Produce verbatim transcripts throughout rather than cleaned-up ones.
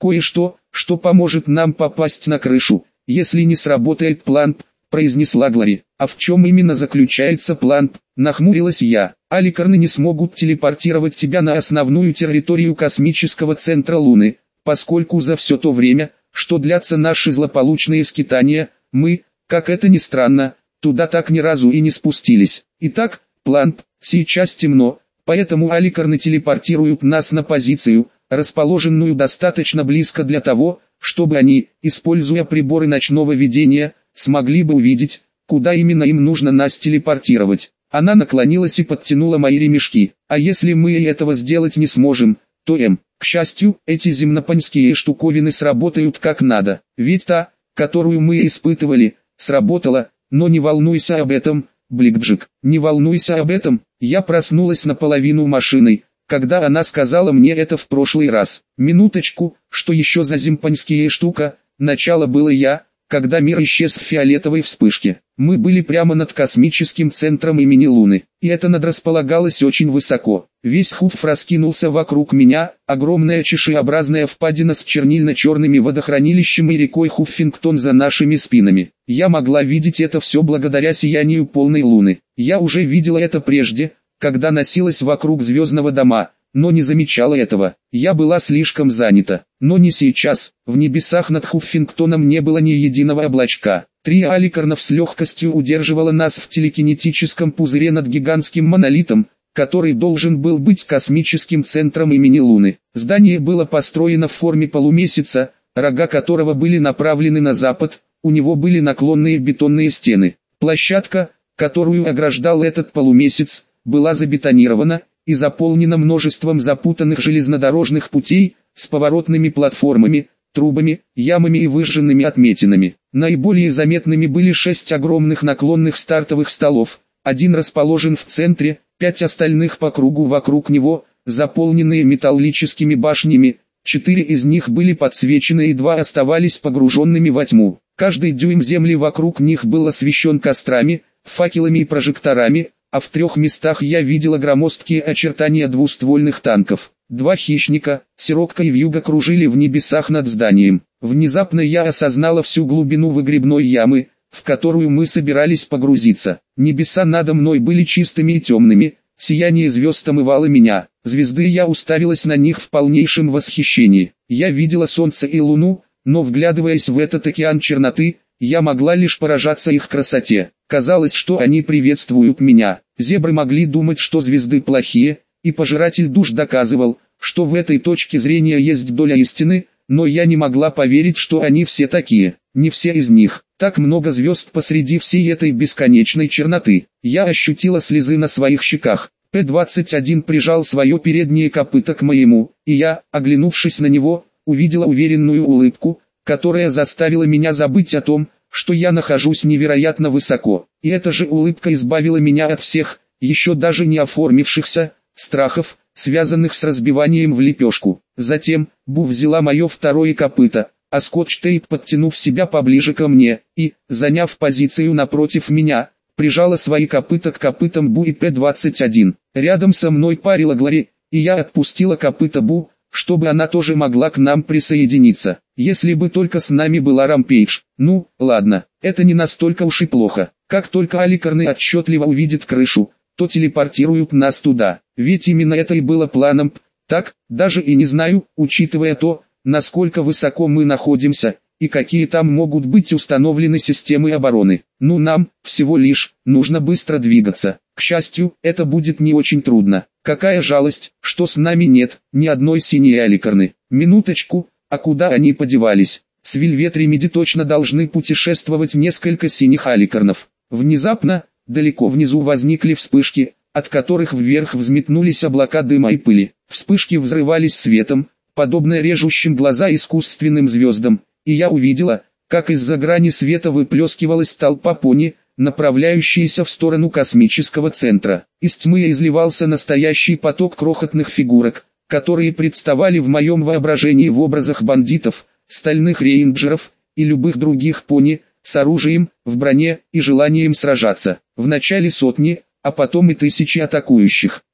кое-что, что поможет нам попасть на крышу, если не сработает план П», произнесла Глори. «А в чем именно заключается план П?» — нахмурилась я. «Аликарны не смогут телепортировать тебя на основную территорию космического центра Луны, поскольку за все то время, что длятся наши злополучные скитания, мы, как это ни странно, туда так ни разу и не спустились. Итак, план П. Сейчас темно, поэтому аликарны телепортируют нас на позицию, расположенную достаточно близко для того, чтобы они, используя приборы ночного видения, смогли бы увидеть, куда именно им нужно нас телепортировать». Она наклонилась и подтянула мои ремешки. «А если мы и этого сделать не сможем, то М. К счастью, эти земнопанские штуковины сработают как надо. Ведь та, которую мы испытывали, сработала, но не волнуйся об этом, Бликджик, не волнуйся об этом». Я проснулась наполовину машиной, когда она сказала мне это в прошлый раз. Минуточку, что еще за земпанские штука? Начало было я, когда мир исчез в фиолетовой вспышке. Мы были прямо над космическим центром имени Луны, и это над располагалось очень высоко. Весь Хуфф раскинулся вокруг меня, огромная чешеобразная впадина с чернильно-черными водохранилищем и рекой Хуффингтон за нашими спинами. Я могла видеть это все благодаря сиянию полной Луны. Я уже видела это прежде, когда носилась вокруг звездного дома, но не замечала этого. Я была слишком занята. Но не сейчас. В небесах над Хуффингтоном не было ни единого облачка. Три аликарнов с легкостью удерживало нас в телекинетическом пузыре над гигантским монолитом, который должен был быть космическим центром имени Луны. Здание было построено в форме полумесяца, рога которого были направлены на запад, у него были наклонные бетонные стены. Площадка, которую ограждал этот полумесяц, была забетонирована и заполнена множеством запутанных железнодорожных путей, с поворотными платформами, трубами, ямами и выжженными отметинами. Наиболее заметными были шесть огромных наклонных стартовых столов, один расположен в центре, пять остальных по кругу вокруг него, заполненные металлическими башнями, четыре из них были подсвечены и два оставались погруженными во тьму. Каждый дюйм земли вокруг них был освещен кострами, факелами и прожекторами, а в трех местах я видела громоздкие очертания двуствольных танков. Два хищника, сирокко и вьюга кружили в небесах над зданием. Внезапно я осознала всю глубину выгребной ямы, в которую мы собирались погрузиться. Небеса надо мной были чистыми и темными, сияние звезд омывало меня. Звезды, я уставилась на них в полнейшем восхищении. Я видела солнце и луну, но вглядываясь в этот океан черноты, я могла лишь поражаться их красоте. Казалось, что они приветствуют меня. Зебры могли думать, что звезды плохие, и пожиратель душ доказывал, что в этой точке зрения есть доля истины, но я не могла поверить, что они все такие. Не все из них. Так много звезд посреди всей этой бесконечной черноты. Я ощутила слезы на своих щеках. П двадцать один прижал свое переднее копыто к моему, и я, оглянувшись на него, увидела уверенную улыбку, которая заставила меня забыть о том, что я нахожусь невероятно высоко. И эта же улыбка избавила меня от всех, еще даже не оформившихся, страхов, связанных с разбиванием в лепешку. Затем, Бу взяла мое второе копыто, а Скотч-Тейп, подтянув себя поближе ко мне, и, заняв позицию напротив меня, прижала свои копыта к копытам Бу и П двадцать один. Рядом со мной парила Глори, и я отпустила копыта Бу, чтобы она тоже могла к нам присоединиться. Если бы только с нами была Рампейдж. Ну, ладно, это не настолько уж и плохо. Как только аликарны отчетливо увидят крышу, то телепортируют нас туда. Ведь именно это и было планом П. Так, даже и не знаю, учитывая то, насколько высоко мы находимся, и какие там могут быть установлены системы обороны. Ну, нам, всего лишь, нужно быстро двигаться. К счастью, это будет не очень трудно. Какая жалость, что с нами нет ни одной синей аликарны. Минуточку, а куда они подевались? С Вельвет Ремеди точно должны путешествовать несколько синих аликарнов. Внезапно, далеко внизу возникли вспышки, от которых вверх взметнулись облака дыма и пыли. Вспышки взрывались светом, подобно режущим глаза искусственным звездам, и я увидела, как из-за грани света выплескивалась толпа пони, направляющаяся в сторону космического центра. Из тьмы изливался настоящий поток крохотных фигурок, которые представали в моем воображении в образах бандитов, стальных рейнджеров и любых других пони, с оружием, в броне и желанием сражаться. Вначале сотни, а потом и тысячи атакующих.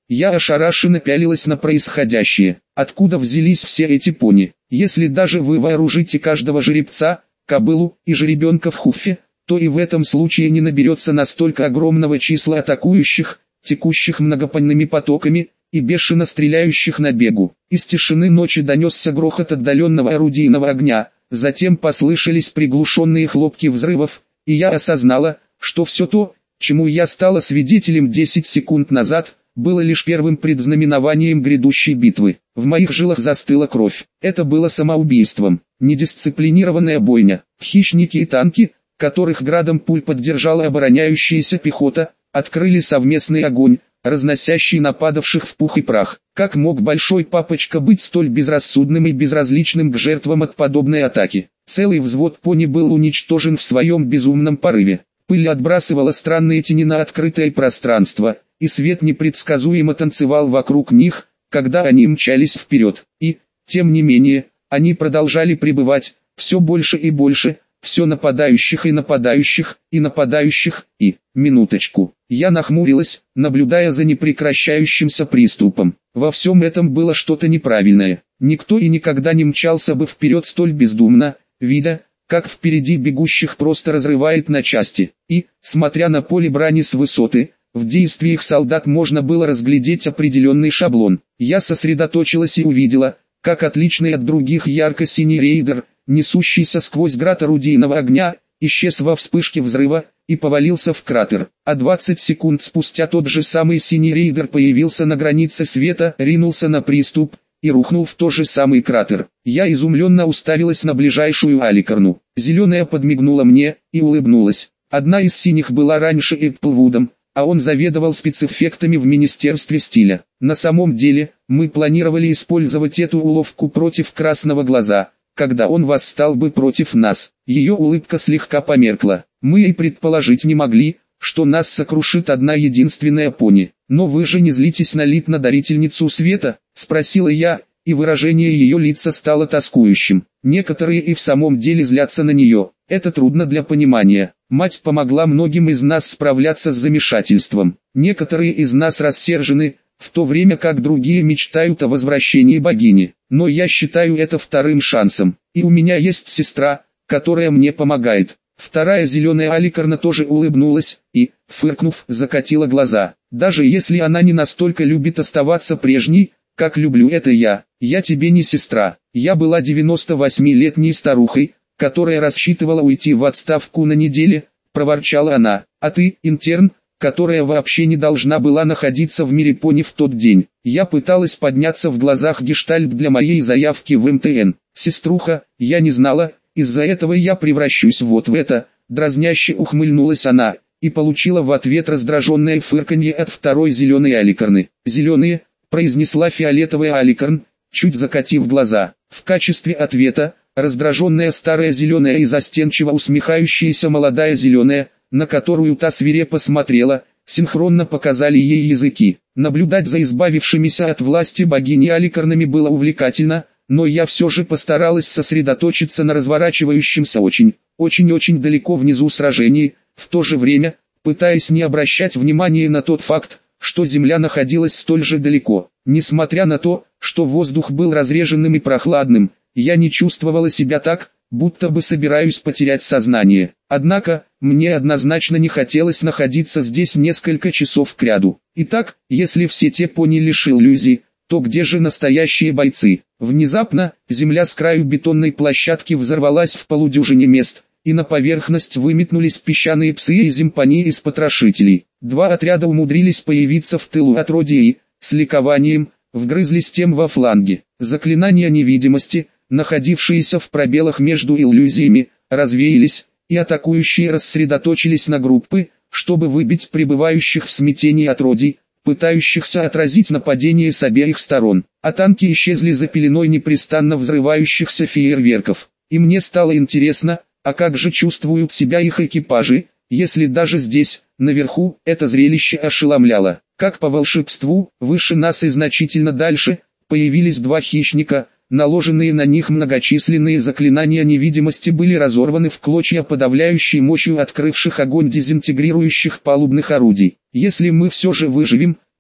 Я ошарашенно пялилась на происходящее. Откуда взялись все эти пони? Если даже вы вооружите каждого жеребца, кобылу и жеребенка в хуфе, то и в этом случае не наберется настолько огромного числа атакующих, текущих многопонными потоками, и бешено стреляющих на бегу. Из тишины ночи донесся грохот отдаленного орудийного огня, затем послышались приглушенные хлопки взрывов, и я осознала, что все то, чему я стала свидетелем десять секунд назад, было лишь первым предзнаменованием грядущей битвы. В моих жилах застыла кровь. Это было самоубийством, недисциплинированная бойня. Хищники и танки, которых градом пуль поддержала обороняющаяся пехота, открыли совместный огонь, разносящий нападавших в пух и прах. Как мог большой папочка быть столь безрассудным и безразличным к жертвам от подобной атаки? Целый взвод пони был уничтожен в своем безумном порыве. Пыль отбрасывала странные тени на открытое пространство, и свет непредсказуемо танцевал вокруг них, когда они мчались вперед. И, тем не менее, они продолжали пребывать, все больше и больше, все нападающих и нападающих, и нападающих, и, минуточку, я нахмурилась, наблюдая за непрекращающимся приступом. Во всем этом было что-то неправильное. Никто и никогда не мчался бы вперед столь бездумно, видя, как впереди бегущих просто разрывает на части. И, смотря на поле брани с высоты, в действиях солдат можно было разглядеть определенный шаблон. Я сосредоточилась и увидела, как отличный от других ярко-синий рейдер, несущийся сквозь град орудийного огня, исчез во вспышке взрыва и повалился в кратер. А двадцать секунд спустя тот же самый синий рейдер появился на границе света, ринулся на приступ и рухнул в тот же самый кратер. Я изумленно уставилась на ближайшую Аликарну. Зеленая подмигнула мне и улыбнулась. Одна из синих была раньше Эпплвудом, а он заведовал спецэффектами в Министерстве стиля. На самом деле, мы планировали использовать эту уловку против Красного Глаза, когда он восстал бы против нас. Ее улыбка слегка померкла. Мы и предположить не могли, что нас сокрушит одна единственная пони. «Но вы же не злитесь на Литна-дарительницу света?» — спросила я, и выражение ее лица стало тоскующим. Некоторые и в самом деле злятся на нее. Это трудно для понимания. Мать помогла многим из нас справляться с замешательством. Некоторые из нас рассержены, в то время как другие мечтают о возвращении богини. Но я считаю это вторым шансом. И у меня есть сестра, которая мне помогает. Вторая зеленая Аликарна тоже улыбнулась и, фыркнув, закатила глаза. Даже если она не настолько любит оставаться прежней, как люблю это я, я тебе не сестра. Я была девяносто восьмилетней старухой, которая рассчитывала уйти в отставку на неделе, проворчала она. А ты, интерн, которая вообще не должна была находиться в мире пони в тот день. Я пыталась подняться в глазах гештальт для моей заявки в эм тэ эн. Сеструха, я не знала, из-за этого я превращусь вот в это, дразняще ухмыльнулась она, и получила в ответ раздраженное фырканье от второй зеленой Аликарны. «Зеленые», произнесла фиолетовая Аликарн, чуть закатив глаза. В качестве ответа, раздраженная старая зеленая и застенчиво усмехающаяся молодая зеленая, на которую та свирепо смотрела, синхронно показали ей языки. Наблюдать за избавившимися от власти богини Аликарнами было увлекательно, но я все же постаралась сосредоточиться на разворачивающемся очень, очень-очень далеко внизу сражении, в то же время, пытаясь не обращать внимания на тот факт, что земля находилась столь же далеко. Несмотря на то, что воздух был разреженным и прохладным, я не чувствовала себя так, будто бы собираюсь потерять сознание. Однако, мне однозначно не хотелось находиться здесь несколько часов кряду. Итак, если все те пони лишь иллюзий, то где же настоящие бойцы? Внезапно, земля с краю бетонной площадки взорвалась в полудюжине мест, и на поверхность выметнулись песчаные псы и зимпани из потрошителей. Два отряда умудрились появиться в тылу отродья и, с ликованием, вгрызлись тем во фланги. Заклинания невидимости, находившиеся в пробелах между иллюзиями, развеялись, и атакующие рассредоточились на группы, чтобы выбить пребывающих в смятении отродий, пытающихся отразить нападение с обеих сторон. А танки исчезли за пеленой непрестанно взрывающихся фейерверков. И мне стало интересно, а как же чувствуют себя их экипажи, если даже здесь, наверху, это зрелище ошеломляло. Как по волшебству, выше нас и значительно дальше, появились два хищника. Наложенные на них многочисленные заклинания невидимости были разорваны в клочья подавляющей мощью открывших огонь дезинтегрирующих палубных орудий. Если мы все же выживем,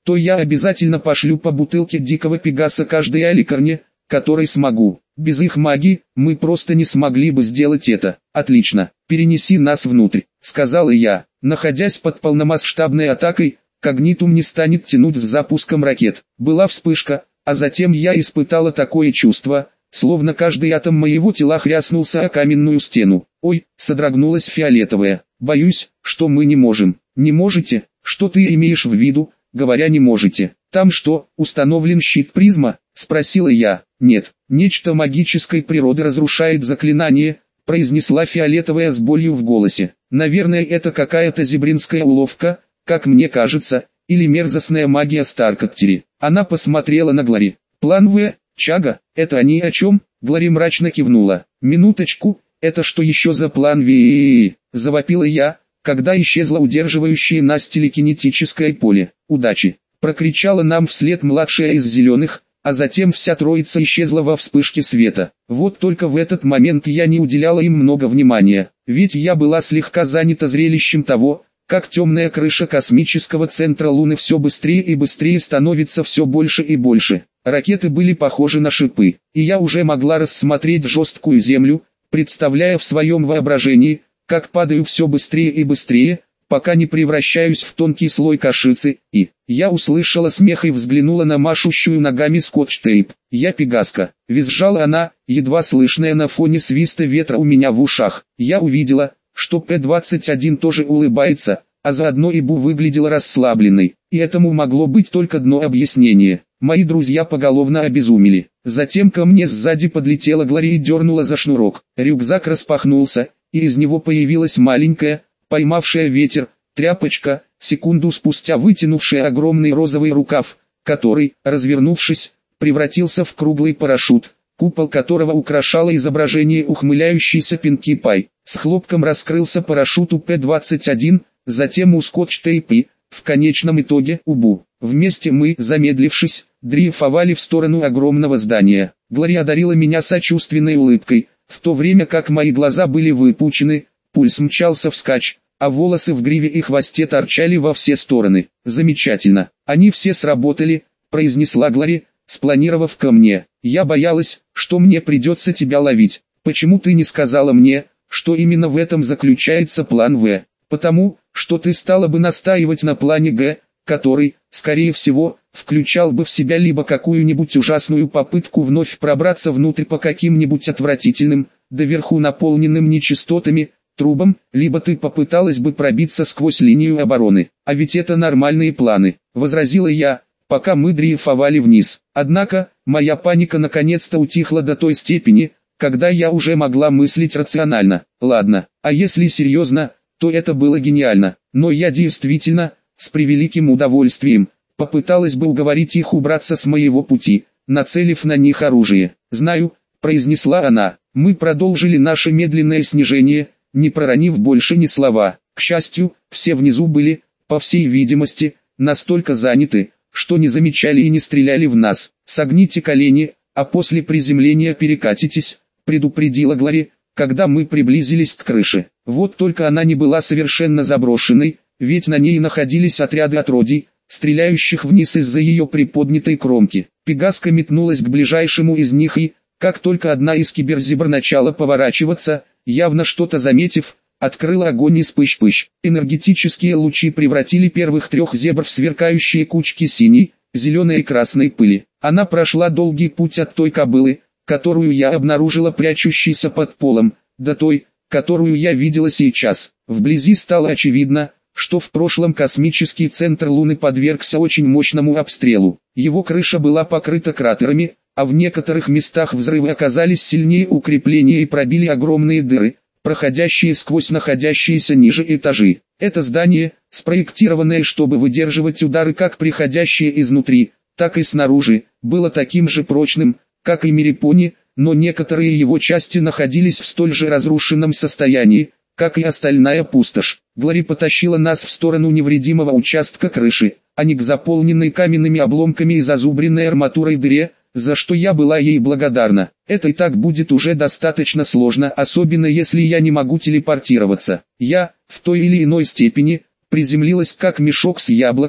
то я обязательно пошлю по бутылке дикого пегаса каждой аликарне, которой смогу. Без их магии, мы просто не смогли бы сделать это. Отлично, перенеси нас внутрь, сказал я. Находясь под полномасштабной атакой, Когнитум не станет тянуть с запуском ракет. Была вспышка, а затем я испытала такое чувство, словно каждый атом моего тела хряснулся о каменную стену. Ой, содрогнулась фиолетовая. Боюсь, что мы не можем. Не можете? Что ты имеешь в виду, говоря не можете? Там что, установлен щит призма? Спросила я. Нет, нечто магической природы разрушает заклинание, произнесла фиолетовая с болью в голосе. Наверное, это какая-то зебринская уловка, как мне кажется, или мерзостная магия Старкоттери. Она посмотрела на Глори. План В, Чага, это они о чем? Глори мрачно кивнула. Минуточку, это что еще за план В? Завопила я, когда исчезло удерживающее нас телекинетическое поле. Удачи! Прокричала нам вслед младшая из зеленых, а затем вся троица исчезла во вспышке света. Вот только в этот момент я не уделяла им много внимания, ведь я была слегка занята зрелищем того, как темная крыша космического центра Луны все быстрее и быстрее становится все больше и больше. Ракеты были похожи на шипы, и я уже могла рассмотреть жесткую землю, представляя в своем воображении, как падаю все быстрее и быстрее, пока не превращаюсь в тонкий слой кашицы, и... Я услышала смех и взглянула на машущую ногами скотч-тейп. Я Пегаска, визжала она, едва слышная на фоне свиста ветра у меня в ушах. Я увидела, что П двадцать один тоже улыбается, а заодно и Бу выглядела расслабленной. И этому могло быть только одно объяснение. Мои друзья поголовно обезумели. Затем ко мне сзади подлетела Глори и дернула за шнурок. Рюкзак распахнулся, и из него появилась маленькая, поймавшая ветер, тряпочка, секунду спустя вытянувшая огромный розовый рукав, который, развернувшись, превратился в круглый парашют, купол которого украшало изображение ухмыляющейся Пинки Пай. С хлопком раскрылся парашют у П двадцать один, затем у скотч-тейп и, в конечном итоге, у Бу. Вместе мы, замедлившись, дрейфовали в сторону огромного здания. Глори одарила меня сочувственной улыбкой, в то время как мои глаза были выпучены, пульс мчался вскачь, а волосы в гриве и хвосте торчали во все стороны. Замечательно, они все сработали, произнесла Глори, спланировав ко мне. Я боялась, что мне придется тебя ловить. Почему ты не сказала мне, что именно в этом заключается план В? Потому, что ты стала бы настаивать на плане Г, который, скорее всего, включал бы в себя либо какую-нибудь ужасную попытку вновь пробраться внутрь по каким-нибудь отвратительным, доверху наполненным нечистотами, трубам, либо ты попыталась бы пробиться сквозь линию обороны. А ведь это нормальные планы, возразила я, пока мы дрейфовали вниз. Однако, моя паника наконец-то утихла до той степени, когда я уже могла мыслить рационально. Ладно, а если серьезно, то это было гениально, но я действительно, с превеликим удовольствием, попыталась бы уговорить их убраться с моего пути, нацелив на них оружие. Знаю, произнесла она, мы продолжили наше медленное снижение, не проронив больше ни слова. К счастью, все внизу были, по всей видимости, настолько заняты, что не замечали и не стреляли в нас. Согните колени, а после приземления перекатитесь, предупредила Глори, когда мы приблизились к крыше. Вот только она не была совершенно заброшенной, ведь на ней находились отряды отродий, стреляющих вниз из-за ее приподнятой кромки. Пегаска метнулась к ближайшему из них и, как только одна из киберзебр начала поворачиваться, явно что-то заметив, открыла огонь из пыщ-пыщ. Энергетические лучи превратили первых трех зебр в сверкающие кучки синей, зеленой и красной пыли. Она прошла долгий путь от той кобылы, которую я обнаружила прячущейся под полом, до той, которую я видела сейчас. Вблизи стало очевидно, что в прошлом космический центр Луны подвергся очень мощному обстрелу. Его крыша была покрыта кратерами, а в некоторых местах взрывы оказались сильнее укрепления и пробили огромные дыры, проходящие сквозь находящиеся ниже этажи. Это здание, спроектированное, чтобы выдерживать удары как приходящие изнутри, так и снаружи, было таким же прочным, как и Мерипони, но некоторые его части находились в столь же разрушенном состоянии, как и остальная пустошь. Глори потащила нас в сторону невредимого участка крыши, а не к заполненной каменными обломками и зазубренной арматурой дыре, за что я была ей благодарна. Это и так будет уже достаточно сложно, особенно если я не могу телепортироваться. Я, в той или иной степени, приземлилась как мешок с яблоками,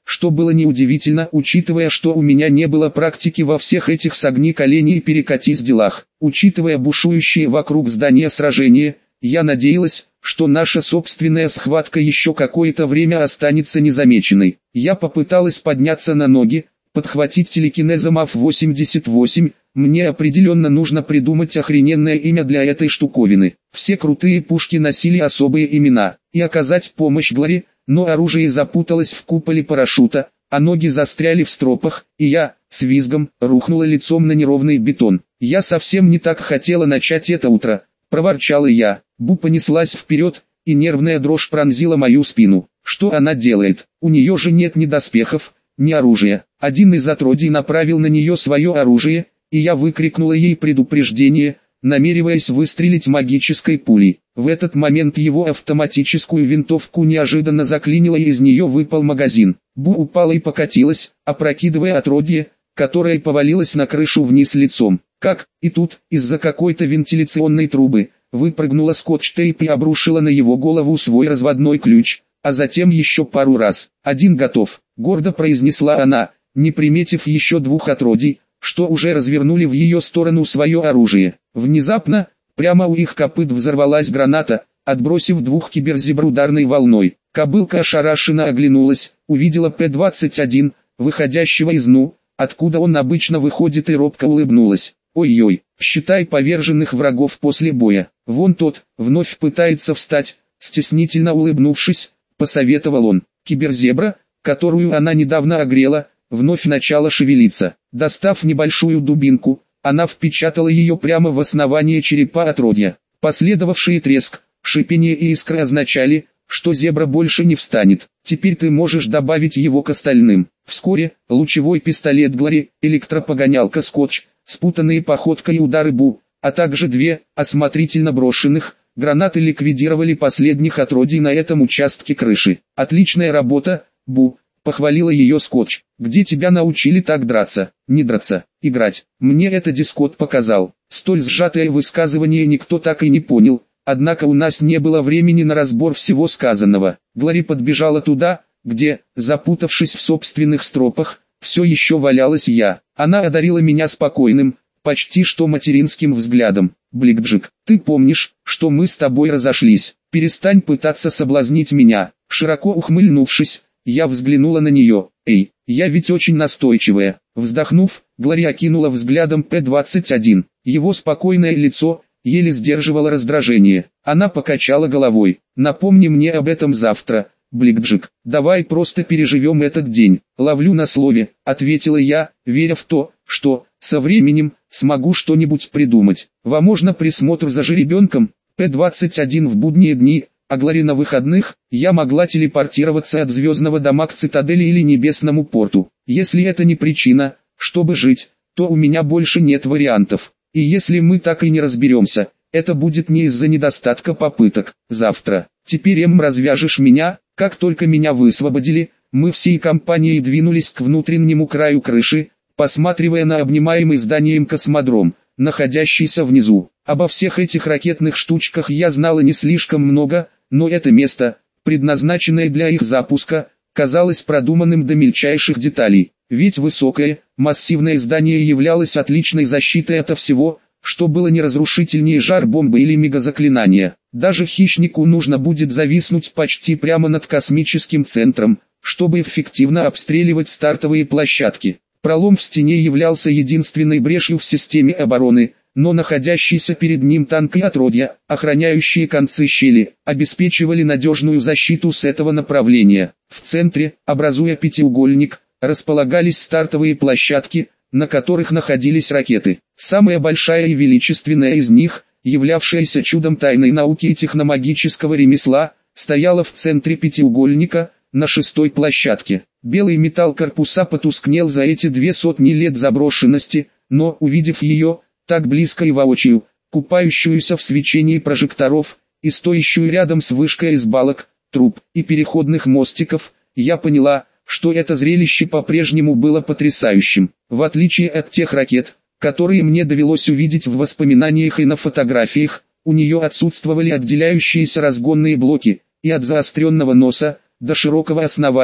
что было неудивительно, учитывая, что у меня не было практики во всех этих согни колени и перекатись делах. Учитывая бушующие вокруг здания сражения, я надеялась, что наша собственная схватка еще какое-то время останется незамеченной. Я попыталась подняться на ноги, подхватить телекинезом АФ восемьдесят восемь, мне определенно нужно придумать охрененное имя для этой штуковины. Все крутые пушки носили особые имена, и оказать помощь Глори, но оружие запуталось в куполе парашюта, а ноги застряли в стропах, и я, с визгом, рухнула лицом на неровный бетон. Я совсем не так хотела начать это утро, проворчала я. Бу понеслась вперед, и нервная дрожь пронзила мою спину. Что она делает? У нее же нет ни доспехов, ни оружия. Один из отродий направил на нее свое оружие, и я выкрикнула ей предупреждение, намереваясь выстрелить магической пулей. В этот момент его автоматическую винтовку неожиданно заклинило, и из нее выпал магазин. Бу упала и покатилась, опрокидывая отродье, которое повалилось на крышу вниз лицом. Как? И тут, из-за какой-то вентиляционной трубы, выпрыгнула скотч-тейп и обрушила на его голову свой разводной ключ, а затем еще пару раз. «Один готов», — гордо произнесла она, не приметив еще двух отродий, что уже развернули в ее сторону свое оружие. Внезапно, прямо у их копыт взорвалась граната, отбросив двух киберзебр ударной волной. Кобылка ошарашенно оглянулась, увидела П двадцать один, выходящего из Ну, откуда он обычно выходит, и робко улыбнулась. «Ой-ой, считай поверженных врагов после боя. Вон тот, вновь пытается встать», стеснительно улыбнувшись, посоветовал он. Киберзебра, которую она недавно огрела, вновь начала шевелиться. Достав небольшую дубинку, она впечатала ее прямо в основание черепа отродья. Последовавший треск, шипение и искры означали, что зебра больше не встанет. Теперь ты можешь добавить его к остальным. Вскоре, лучевой пистолет Глори, электропогонялка Скотч, спутанные походкой и удары Бу, а также две, осмотрительно брошенных, гранаты ликвидировали последних отродий на этом участке крыши. «Отличная работа, Бу», — похвалила ее Скотч. «Где тебя научили так драться?» «Не драться, играть. Мне это Дискот показал». Столь сжатое высказывание никто так и не понял, однако у нас не было времени на разбор всего сказанного. Глори подбежала туда, где, запутавшись в собственных стропах, все еще валялась я. Она одарила меня спокойным, почти что материнским взглядом. «Бликджик, ты помнишь, что мы с тобой разошлись? Перестань пытаться соблазнить меня». Широко ухмыльнувшись, я взглянула на нее. «Эй, я ведь очень настойчивая». Вздохнув, Глори окинула взглядом П двадцать один. Его спокойное лицо еле сдерживало раздражение. Она покачала головой. «Напомни мне об этом завтра, Бликджик. Давай просто переживем этот день». «Ловлю на слове», — ответила я, веря в то, что, со временем, смогу что-нибудь придумать. Возможно, присмотр за жеребенком, П двадцать один в будние дни, а Глори на выходных, я могла телепортироваться от Звездного дома к Цитадели или Небесному порту. Если это не причина, чтобы жить, то у меня больше нет вариантов. И если мы так и не разберемся, это будет не из-за недостатка попыток. Завтра. Теперь, Эм, развяжешь меня? Как только меня высвободили, мы всей компанией двинулись к внутреннему краю крыши, посматривая на обнимаемый зданием космодром, находящийся внизу. Обо всех этих ракетных штучках я знала не слишком много, но это место, предназначенное для их запуска, казалось продуманным до мельчайших деталей. Ведь высокое, массивное здание являлось отличной защитой от всего, что было неразрушительнее жар-бомбы или мегазаклинания. Даже хищнику нужно будет зависнуть почти прямо над космическим центром, чтобы эффективно обстреливать стартовые площадки. Пролом в стене являлся единственной брешью в системе обороны, но находящийся перед ним танк и отродья, охраняющие концы щели, обеспечивали надежную защиту с этого направления. В центре, образуя пятиугольник, располагались стартовые площадки, на которых находились ракеты. Самая большая и величественная из них, являвшаяся чудом тайной науки и техномагического ремесла, стояла в центре пятиугольника, на шестой площадке. Белый металл корпуса потускнел за эти две сотни лет заброшенности, но, увидев ее, так близко и воочию, купающуюся в свечении прожекторов, и стоящую рядом с вышкой из балок, труб и переходных мостиков, я поняла, что это зрелище по-прежнему было потрясающим. В отличие от тех ракет, которые мне довелось увидеть в воспоминаниях и на фотографиях, у нее отсутствовали отделяющиеся разгонные блоки, и от заостренного носа, до широкого основания,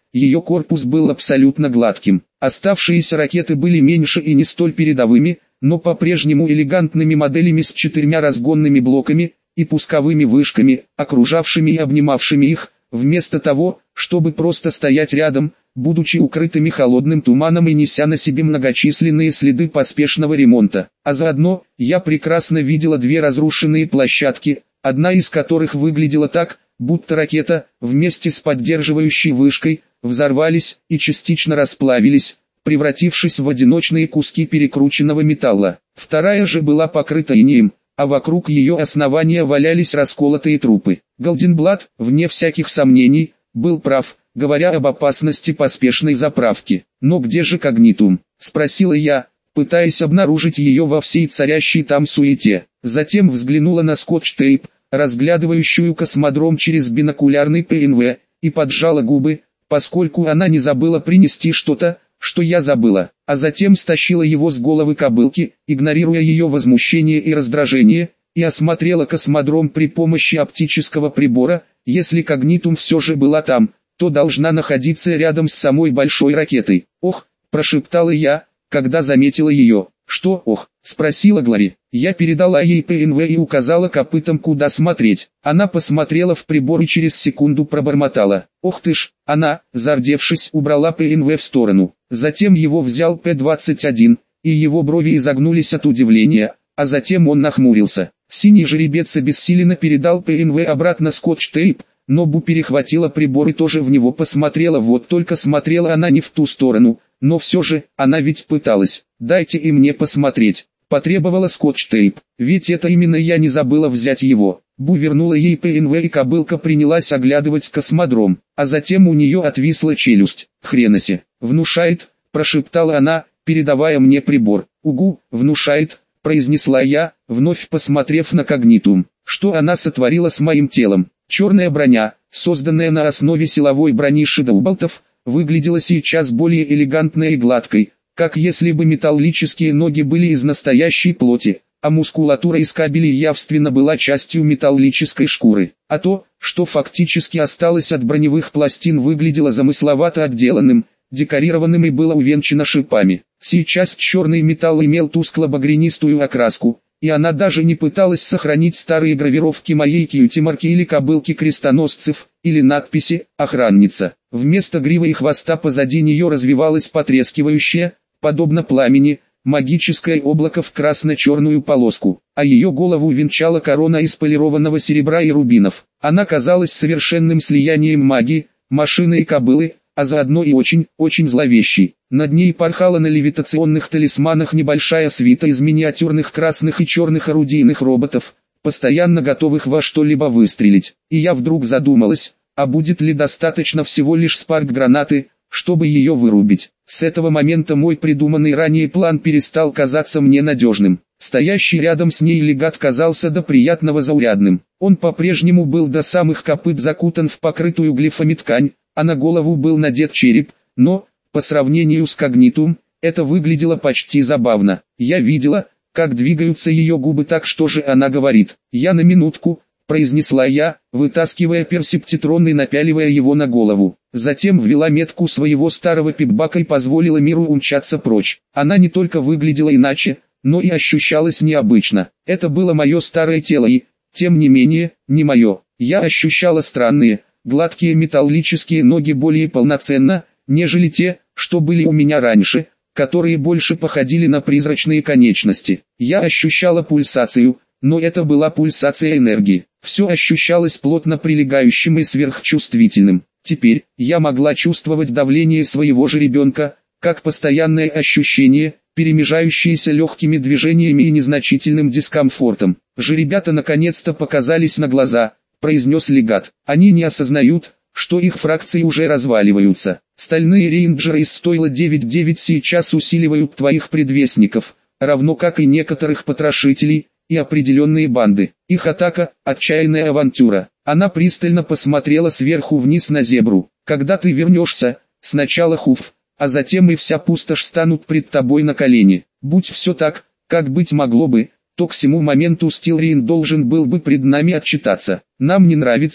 ее корпус был абсолютно гладким. Оставшиеся ракеты были меньше и не столь передовыми, но по-прежнему элегантными моделями с четырьмя разгонными блоками и пусковыми вышками, окружавшими и обнимавшими их, вместо того, чтобы просто стоять рядом, будучи укрытыми холодным туманом и неся на себе многочисленные следы поспешного ремонта. А заодно, я прекрасно видела две разрушенные площадки, одна из которых выглядела так, будто ракета, вместе с поддерживающей вышкой, взорвались и частично расплавились, превратившись в одиночные куски перекрученного металла. Вторая же была покрыта инеем, а вокруг ее основания валялись расколотые трупы. Голденблат, вне всяких сомнений, был прав, говоря об опасности поспешной заправки. «Но где же Когнитум?» – спросила я, пытаясь обнаружить ее во всей царящей там суете. Затем взглянула на скотч-тейп, разглядывающую космодром через бинокулярный ПНВ, и поджала губы, поскольку она не забыла принести что-то, что я забыла, а затем стащила его с головы кобылки, игнорируя ее возмущение и раздражение, и осмотрела космодром при помощи оптического прибора. Если Когнитум все же была там, то должна находиться рядом с самой большой ракетой. «Ох», – прошептала я, когда заметила ее. «Что ох?» – спросила Глори. Я передала ей ПНВ и указала копытом, куда смотреть. Она посмотрела в прибор и через секунду пробормотала. «Ох ты ж!» Она, зардевшись, убрала ПНВ в сторону. Затем его взял П двадцать один, и его брови изогнулись от удивления, а затем он нахмурился. Синий жеребец обессиленно передал ПНВ обратно скотч-тейп, но Бу перехватила прибор и тоже в него посмотрела, вот только смотрела она не в ту сторону, но все же, она ведь пыталась. «Дайте и мне посмотреть», — потребовала скотч-тейп, ведь это именно я не забыла взять его. Бу вернула ей ПНВ и кобылка принялась оглядывать космодром, а затем у нее отвисла челюсть. «Хренасе, внушает», — прошептала она, передавая мне прибор. «Угу, внушает», — произнесла я, вновь посмотрев на Когнитум. Что она сотворила с моим телом? Черная броня, созданная на основе силовой брони Шидоуболтов, выглядела сейчас более элегантной и гладкой, как если бы металлические ноги были из настоящей плоти, а мускулатура из кабелей явственно была частью металлической шкуры. А то, что фактически осталось от броневых пластин, выглядело замысловато отделанным, декорированным и было увенчано шипами. Сейчас черный металл имел тускло-багрянистую окраску, и она даже не пыталась сохранить старые гравировки моей кьюти-марки или кобылки крестоносцев, или надписи «Охранница». Вместо гривы и хвоста позади нее развивалось потрескивающее, подобно пламени, магическое облако в красно-черную полоску, а ее голову венчала корона из полированного серебра и рубинов. Она казалась совершенным слиянием магии, машины и кобылы, а заодно и очень, очень зловещей. Над ней порхала на левитационных талисманах небольшая свита из миниатюрных красных и черных орудийных роботов, постоянно готовых во что-либо выстрелить. И я вдруг задумалась, а будет ли достаточно всего лишь спарк-гранаты, чтобы ее вырубить. С этого момента мой придуманный ранее план перестал казаться мне надежным. Стоящий рядом с ней легат казался до приятного заурядным. Он по-прежнему был до самых копыт закутан в покрытую глифами ткань, а на голову был надет череп, но, по сравнению с Когнитум, это выглядело почти забавно. Я видела, как двигаются ее губы, так что же она говорит. «Я на минутку», — произнесла я, вытаскивая персептитрон и напяливая его на голову. Затем ввела метку своего старого пипбака и позволила миру умчаться прочь. Она не только выглядела иначе, но и ощущалась необычно. Это было мое старое тело и, тем не менее, не мое. Я ощущала странные, гладкие металлические ноги более полноценно, нежели те, что были у меня раньше, которые больше походили на призрачные конечности. Я ощущала пульсацию, но это была пульсация энергии. Все ощущалось плотно прилегающим и сверхчувствительным. Теперь, я могла чувствовать давление своего же ребенка, как постоянное ощущение, перемежающееся легкими движениями и незначительным дискомфортом. «Жеребята наконец-то показались на глаза», — произнес легат. «Они не осознают, что их фракции уже разваливаются. Стальные рейнджеры из стойла девять девять сейчас усиливают твоих предвестников, равно как и некоторых потрошителей, и определенные банды. Их атака – отчаянная авантюра». Она пристально посмотрела сверху вниз на зебру. «Когда ты вернешься, сначала Хуф, а затем и вся пустошь станут пред тобой на колени. Будь все так, как быть могло бы, то к сему моменту Стилрейн должен был бы пред нами отчитаться. Нам не нравится,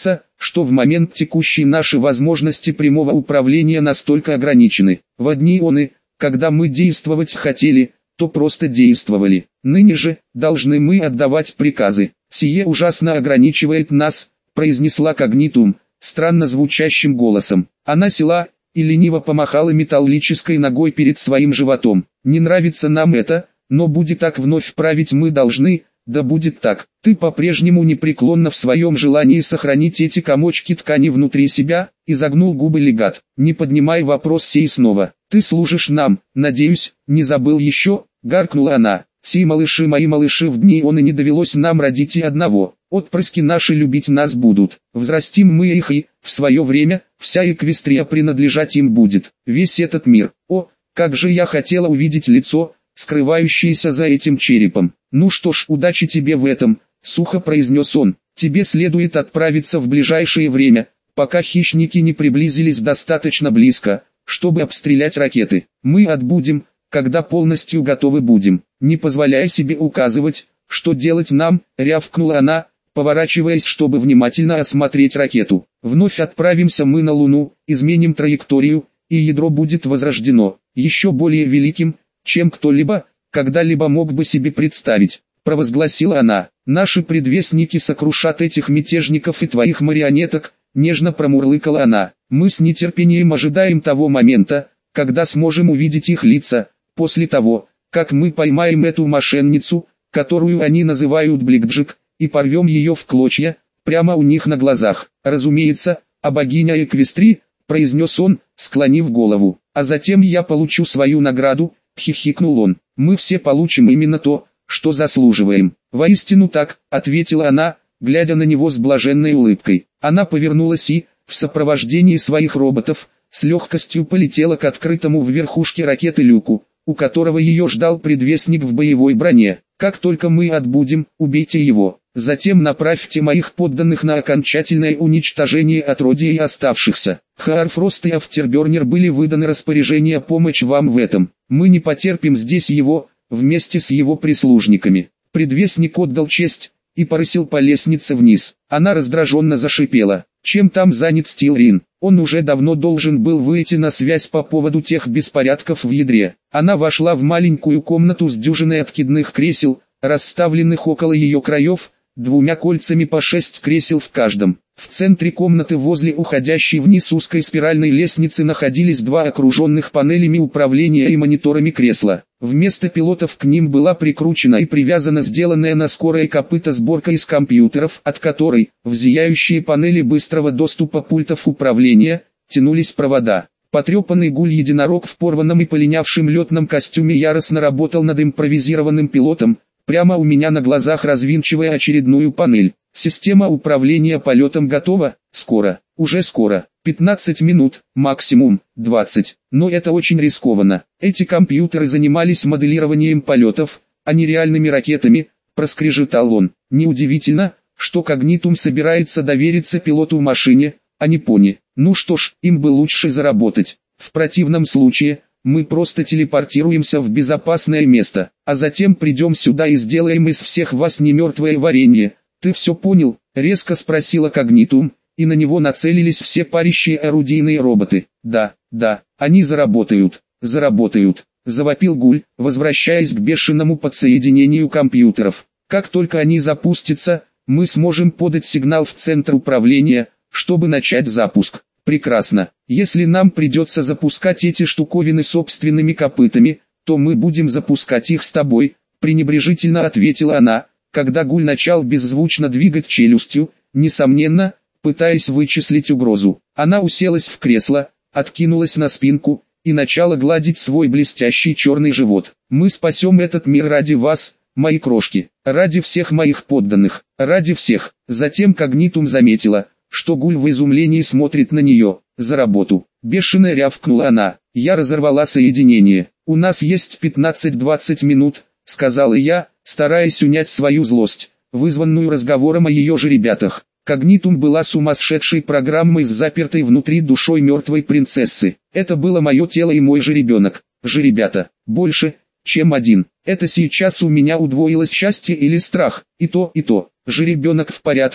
что в момент текущей наши возможности прямого управления настолько ограничены. В дни оны, когда мы действовать хотели, то просто действовали. Ныне же, должны мы отдавать приказы. Сие ужасно ограничивает нас, произнесла Когнитум, странно звучащим голосом. Она села и лениво помахала металлической ногой перед своим животом. Не нравится нам это, но будет так вновь править мы должны, да будет так. Ты по-прежнему непреклонна в своем желании сохранить эти комочки ткани внутри себя, изогнул губы легат. Не поднимай вопрос сей снова. Ты служишь нам, надеюсь, не забыл еще, гаркнула она. Сей малыши мои малыши, в дни он и не довелось нам родить и одного. Отпрыски наши любить нас будут. Взрастим мы их и, в свое время, вся Эквестрия принадлежать им будет. Весь этот мир. О, как же я хотела увидеть лицо, скрывающееся за этим черепом. Ну что ж, удачи тебе в этом, сухо произнес он. Тебе следует отправиться в ближайшее время, пока хищники не приблизились достаточно близко, чтобы обстрелять ракеты. Мы отбудем, когда полностью готовы будем. Не позволяя себе указывать, что делать нам, рявкнула она, поворачиваясь, чтобы внимательно осмотреть ракету. Вновь отправимся мы на Луну, изменим траекторию, и ядро будет возрождено, еще более великим, чем кто-либо, когда-либо мог бы себе представить, провозгласила она. Наши предвестники сокрушат этих мятежников и твоих марионеток, нежно промурлыкала она. Мы с нетерпением ожидаем того момента, когда сможем увидеть их лица, после того, как мы поймаем эту мошенницу, которую они называют Бликджик, и порвем ее в клочья, прямо у них на глазах. Разумеется, а богиня Эквестрии, произнес он, склонив голову. А затем я получу свою награду, хихикнул он. Мы все получим именно то, что заслуживаем. Воистину так, ответила она, глядя на него с блаженной улыбкой. Она повернулась и, в сопровождении своих роботов, с легкостью полетела к открытому в верхушке ракеты люку, у которого ее ждал предвестник в боевой броне. Как только мы отбудем, убейте его. Затем направьте моих подданных на окончательное уничтожение отродья и оставшихся. Хаарфрост и Афтербернер были выданы распоряжения помочь вам в этом. Мы не потерпим здесь его, вместе с его прислужниками. Предвестник отдал честь и порысил по лестнице вниз. Она раздраженно зашипела. Чем там занят Стилрин? Он уже давно должен был выйти на связь по поводу тех беспорядков в ядре. Она вошла в маленькую комнату с дюжиной откидных кресел, расставленных около ее краев, двумя кольцами по шесть кресел в каждом. В центре комнаты возле уходящей вниз узкой спиральной лестницы находились два окруженных панелями управления и мониторами кресла. Вместо пилотов к ним была прикручена и привязана сделанная на скорое копыто сборка из компьютеров, от которой, в зияющие панели быстрого доступа пультов управления, тянулись провода. Потрепанный гуль-единорог в порванном и полинявшем летном костюме яростно работал над импровизированным пилотом, прямо у меня на глазах развинчивая очередную панель. Система управления полетом готова, скоро, уже скоро, пятнадцать минут, максимум, двадцать, но это очень рискованно. Эти компьютеры занимались моделированием полетов, а не реальными ракетами, проскрежетал он. Неудивительно, что Когнитум собирается довериться пилоту машине, а не пони. Ну что ж, им бы лучше заработать. В противном случае, мы просто телепортируемся в безопасное место, а затем придем сюда и сделаем из всех вас немертвое варенье. «Ты все понял?» — резко спросила Когнитум, и на него нацелились все парящие орудийные роботы. «Да, да, они заработают, заработают», — завопил Гуль, возвращаясь к бешеному подсоединению компьютеров. «Как только они запустятся, мы сможем подать сигнал в центр управления, чтобы начать запуск». «Прекрасно. Если нам придется запускать эти штуковины собственными копытами, то мы будем запускать их с тобой», — пренебрежительно ответила она, когда Гуль начал беззвучно двигать челюстью, несомненно, пытаясь вычислить угрозу. Она уселась в кресло, откинулась на спинку и начала гладить свой блестящий черный живот. «Мы спасем этот мир ради вас, мои крошки, ради всех моих подданных, ради всех». Затем Когнитум заметила, что Гуль в изумлении смотрит на нее. «За работу!» — бешено рявкнула она. «Я разорвала соединение. У нас есть пятнадцать-двадцать минут», — сказала я, стараясь унять свою злость, вызванную разговором о ее же ребятах. Когнитум была сумасшедшей программой с запертой внутри душой мертвой принцессы. Это было мое тело и мой жеребенок. Жеребята, больше, чем один. Это сейчас у меня удвоилось счастье или страх, и то, и то. «Жеребенок в порядке?» —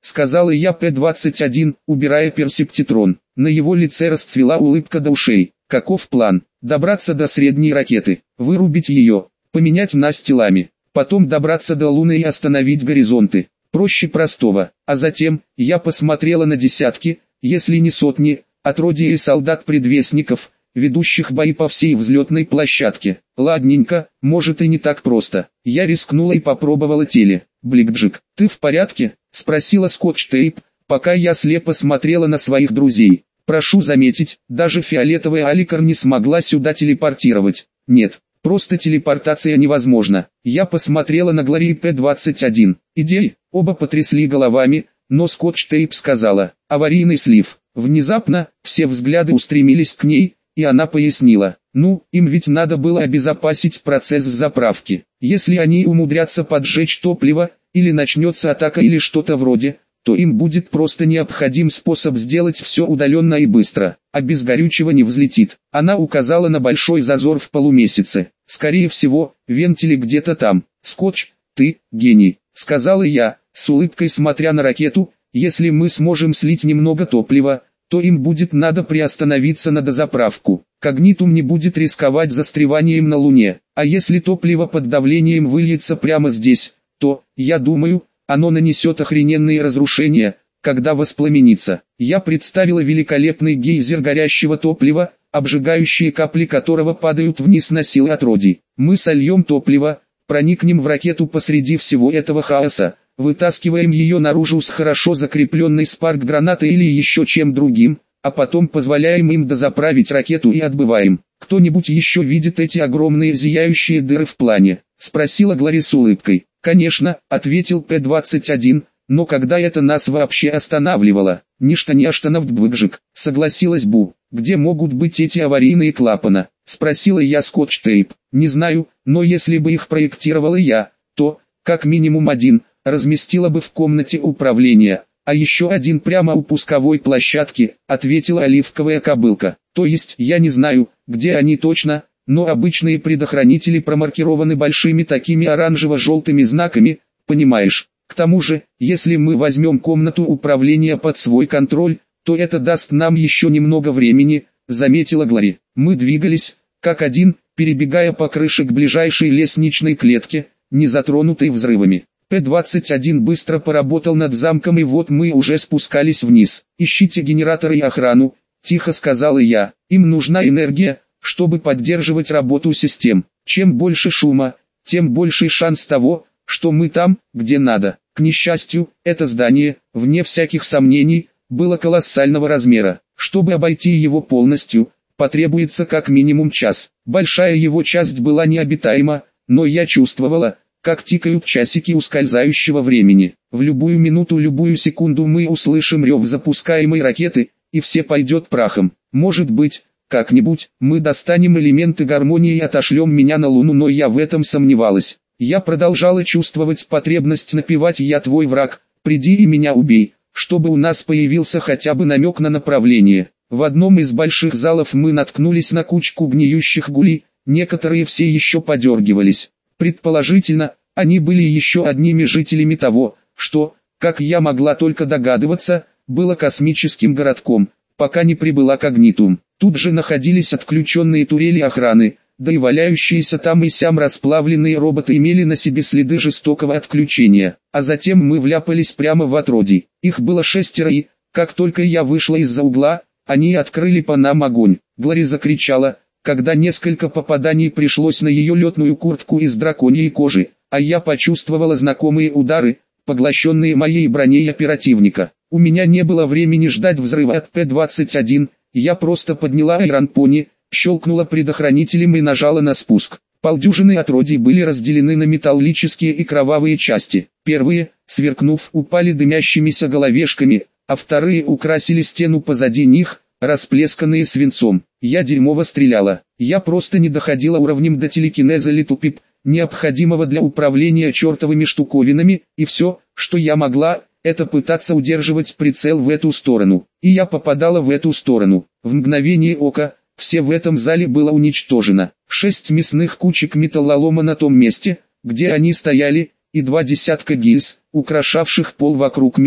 сказала я П двадцать один, убирая персептитрон. На его лице расцвела улыбка до ушей. Каков план? Добраться до средней ракеты, вырубить ее, поменять нас телами, потом добраться до Луны и остановить горизонты. Проще простого. А затем, я посмотрела на десятки, если не сотни, отродья и солдат-предвестников, ведущих бои по всей взлетной площадке. Ладненько, может и не так просто. Я рискнула и попробовала теле. Бликджик, ты в порядке? Спросила Скотч-Тейп, пока я слепо смотрела на своих друзей. Прошу заметить, даже фиолетовая Аликар не смогла сюда телепортировать. Нет, просто телепортация невозможна. Я посмотрела на Глори П двадцать один. Идей, оба потрясли головами, но Скотч-Тейп сказала, аварийный слив. Внезапно, все взгляды устремились к ней, и она пояснила, ну, им ведь надо было обезопасить процесс заправки. Если они умудрятся поджечь топливо, или начнется атака или что-то вроде, то им будет просто необходим способ сделать все удаленно и быстро, а без горючего не взлетит. Она указала на большой зазор в полумесяце. Скорее всего, вентили где-то там. Скотч, ты, гений, сказала я, с улыбкой смотря на ракету, если мы сможем слить немного топлива, то им будет надо приостановиться на дозаправку. Когнитум не будет рисковать застреванием на Луне, а если топливо под давлением выльется прямо здесь, то, я думаю, оно нанесет охрененные разрушения, когда воспламенится. Я представила великолепный гейзер горящего топлива, обжигающие капли которого падают вниз на силы отродий. Мы сольем топливо, проникнем в ракету посреди всего этого хаоса, вытаскиваем ее наружу с хорошо закрепленной спарк-гранатой или еще чем другим, а потом позволяем им дозаправить ракету и отбываем. «Кто-нибудь еще видит эти огромные зияющие дыры в плане?» — спросила Глори с улыбкой. «Конечно», — ответил П двадцать один, «но когда это нас вообще останавливало?» «Ничто не остановит, согласилась Бу. «Где могут быть эти аварийные клапана?» — спросила я Скотч-Тейп. «Не знаю, но если бы их проектировала я, то, как минимум один, разместила бы в комнате управления, а еще один прямо у пусковой площадки», — ответила оливковая кобылка. «То есть я не знаю, где они точно, но обычные предохранители промаркированы большими такими оранжево-желтыми знаками, понимаешь? К тому же, если мы возьмем комнату управления под свой контроль, то это даст нам еще немного времени», — заметила Глори. Мы двигались, как один, перебегая по крыше к ближайшей лестничной клетке, не затронутой взрывами. П двадцать один быстро поработал над замком, и вот мы уже спускались вниз. «Ищите генераторы и охрану», — тихо сказала я. «Им нужна энергия, чтобы поддерживать работу систем. Чем больше шума, тем больший шанс того, что мы там, где надо». К несчастью, это здание, вне всяких сомнений, было колоссального размера. Чтобы обойти его полностью, потребуется как минимум час. Большая его часть была необитаема, но я чувствовала, как тикают часики ускользающего времени. В любую минуту, любую секунду мы услышим рев запускаемой ракеты, и все пойдет прахом. Может быть, как-нибудь, мы достанем элементы гармонии и отошлем меня на Луну, но я в этом сомневалась. Я продолжала чувствовать потребность напевать «Я твой враг, приди и меня убей», чтобы у нас появился хотя бы намек на направление. В одном из больших залов мы наткнулись на кучку гниющих гулей, некоторые все еще подергивались. Предположительно, они были еще одними жителями того, что, как я могла только догадываться, было космическим городком, пока не прибыла Когнитум. Тут же находились отключенные турели охраны, да и валяющиеся там и сям расплавленные роботы имели на себе следы жестокого отключения. А затем мы вляпались прямо в отродий. Их было шестеро, и, как только я вышла из-за угла, они открыли по нам огонь. Глори закричала, когда несколько попаданий пришлось на ее летную куртку из драконьей кожи, а я почувствовала знакомые удары, поглощенные моей броней оперативника. У меня не было времени ждать взрыва от П двадцать один, я просто подняла айронпони, щелкнула предохранителем и нажала на спуск. Полдюжины отродий были разделены на металлические и кровавые части. Первые, сверкнув, упали дымящимися головешками, а вторые украсили стену позади них, расплесканные свинцом. Я дерьмово стреляла. Я просто не доходила уровнем до телекинеза Little Pip, необходимого для управления чертовыми штуковинами, и все, что я могла, это пытаться удерживать прицел в эту сторону. И я попадала в эту сторону. В мгновение ока, все в этом зале было уничтожено. Шесть мясных кучек металлолома на том месте, где они стояли, и два десятка гильз, украшавших пол вокруг меня.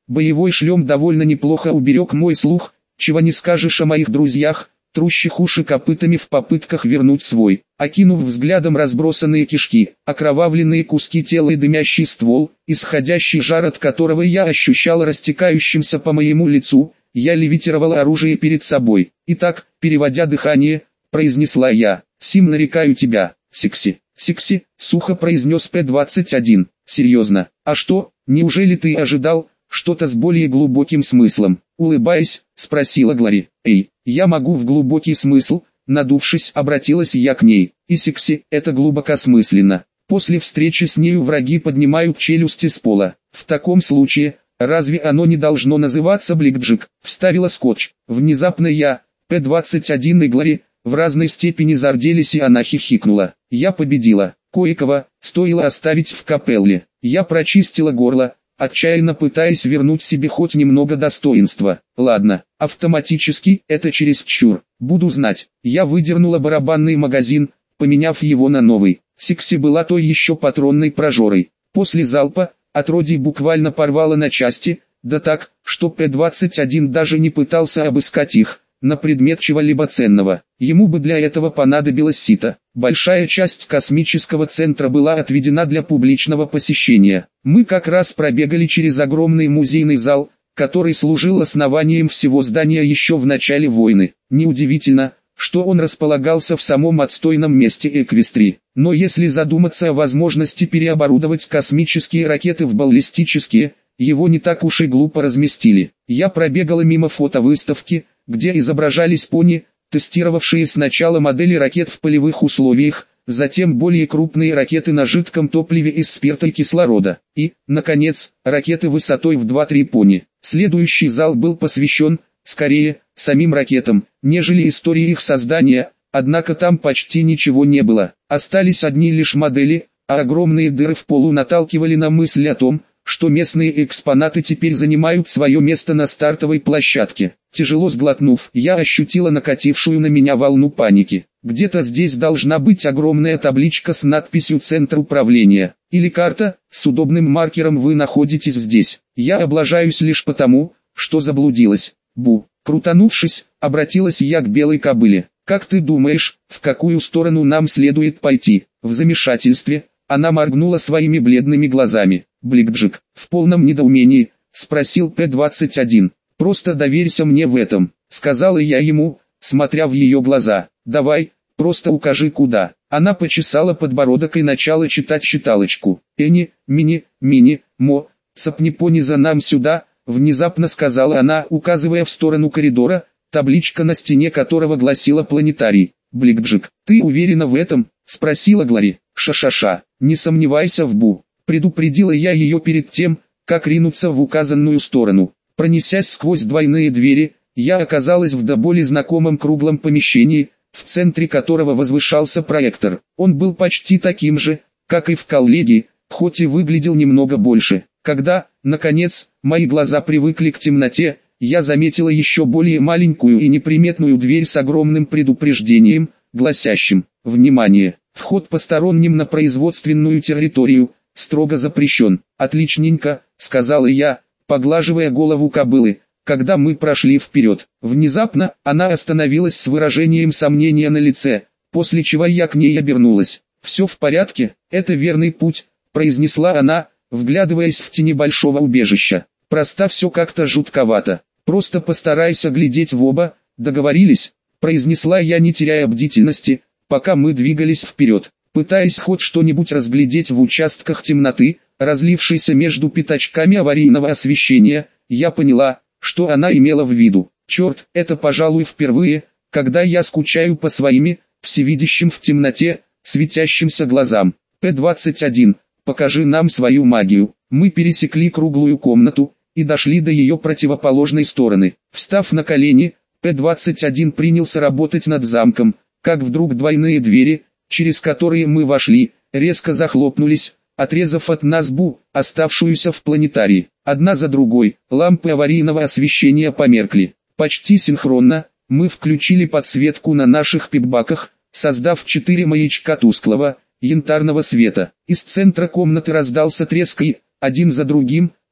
Боевой шлем довольно неплохо уберег мой слух, чего не скажешь о моих друзьях, трущих уши копытами в попытках вернуть свой. Окинув взглядом разбросанные кишки, окровавленные куски тела и дымящий ствол, исходящий жар от которого я ощущал растекающимся по моему лицу, я левитировал оружие перед собой. Итак, переводя дыхание, произнесла я: «Сим, нарекаю тебя, Секси». «Секси», — сухо произнес П двадцать один. «Серьезно? А что, неужели ты ожидал что-то с более глубоким смыслом?» Улыбаясь, спросила Глори. «Эй, я могу в глубокий смысл?» Надувшись, обратилась я к ней. «И Секси, это глубокосмысленно. После встречи с нею враги поднимают челюсти с пола. В таком случае, разве оно не должно называться бликджик?» Вставила Скотч. Внезапно я, П двадцать один и Глори в разной степени зарделись, и она хихикнула. «Я победила. Кое-кого стоило оставить в капелле». Я прочистила горло, отчаянно пытаясь вернуть себе хоть немного достоинства. «Ладно, автоматически, это чересчур. Буду знать». Я выдернула барабанный магазин, поменяв его на новый. Секси была той еще патронной прожорой. После залпа, отродье буквально порвало на части, да так, что П двадцать один даже не пытался обыскать их на предмет чего-либо ценного. Ему бы для этого понадобилось сито. Большая часть космического центра была отведена для публичного посещения. Мы как раз пробегали через огромный музейный зал, который служил основанием всего здания еще в начале войны. Неудивительно, что он располагался в самом отстойном месте Эквестрии. Но если задуматься о возможности переоборудовать космические ракеты в баллистические, его не так уж и глупо разместили. Я пробегала мимо фотовыставки, где изображались пони, тестировавшие сначала модели ракет в полевых условиях, затем более крупные ракеты на жидком топливе из спирта и кислорода, и, наконец, ракеты высотой в два-три пони. Следующий зал был посвящен, скорее, самим ракетам, нежели истории их создания, однако там почти ничего не было. Остались одни лишь модели, а огромные дыры в полу наталкивали на мысль о том, что местные экспонаты теперь занимают свое место на стартовой площадке. Тяжело сглотнув, я ощутила накатившую на меня волну паники. Где-то здесь должна быть огромная табличка с надписью «Центр управления». Или карта, с удобным маркером «Вы находитесь здесь». Я облажаюсь лишь потому, что заблудилась. Бу. Крутанувшись, обратилась я к белой кобыле. «Как ты думаешь, в какую сторону нам следует пойти?» В замешательстве она моргнула своими бледными глазами. «Бликджик», в полном недоумении, спросил П двадцать один. «Просто доверься мне в этом», сказала я ему, смотря в ее глаза. «Давай, просто укажи куда». Она почесала подбородок и начала читать считалочку. «Эни, мини, мини, мо, цапни пони за нам сюда», внезапно сказала она, указывая в сторону коридора, табличка на стене которого гласила «Планетарий». «Бликджик, ты уверена в этом?» спросила Глори. «Ша-ша-ша, не сомневайся в Бу». Предупредила я ее перед тем, как ринуться в указанную сторону. Пронесясь сквозь двойные двери, я оказалась в до боли знакомом круглом помещении, в центре которого возвышался проектор. Он был почти таким же, как и в коллегии, хоть и выглядел немного больше. Когда, наконец, мои глаза привыкли к темноте, я заметила еще более маленькую и неприметную дверь с огромным предупреждением, гласящим: «Внимание! Вход посторонним на производственную территорию строго запрещен». «Отличненько», — сказала я, поглаживая голову кобылы, когда мы прошли вперед. Внезапно, она остановилась с выражением сомнения на лице, после чего я к ней обернулась. «Все в порядке, это верный путь», — произнесла она, вглядываясь в тени большого убежища. «Просто все как-то жутковато. Просто постарайся глядеть в оба, договорились?» — произнесла я, не теряя бдительности, пока мы двигались вперед. Пытаясь хоть что-нибудь разглядеть в участках темноты, разлившейся между пятачками аварийного освещения, я поняла, что она имела в виду. Черт, это, пожалуй, впервые, когда я скучаю по своими, всевидящим в темноте, светящимся глазам. П двадцать один, покажи нам свою магию. Мы пересекли круглую комнату и дошли до ее противоположной стороны. Встав на колени, П двадцать один принялся работать над замком, как вдруг двойные двери, через которые мы вошли, резко захлопнулись, отрезав от нас Бу, оставшуюся в планетарии. Одна за другой, лампы аварийного освещения померкли. Почти синхронно, мы включили подсветку на наших пипбаках, создав четыре маячка тусклого, янтарного света. Из центра комнаты раздался треск и, один за другим,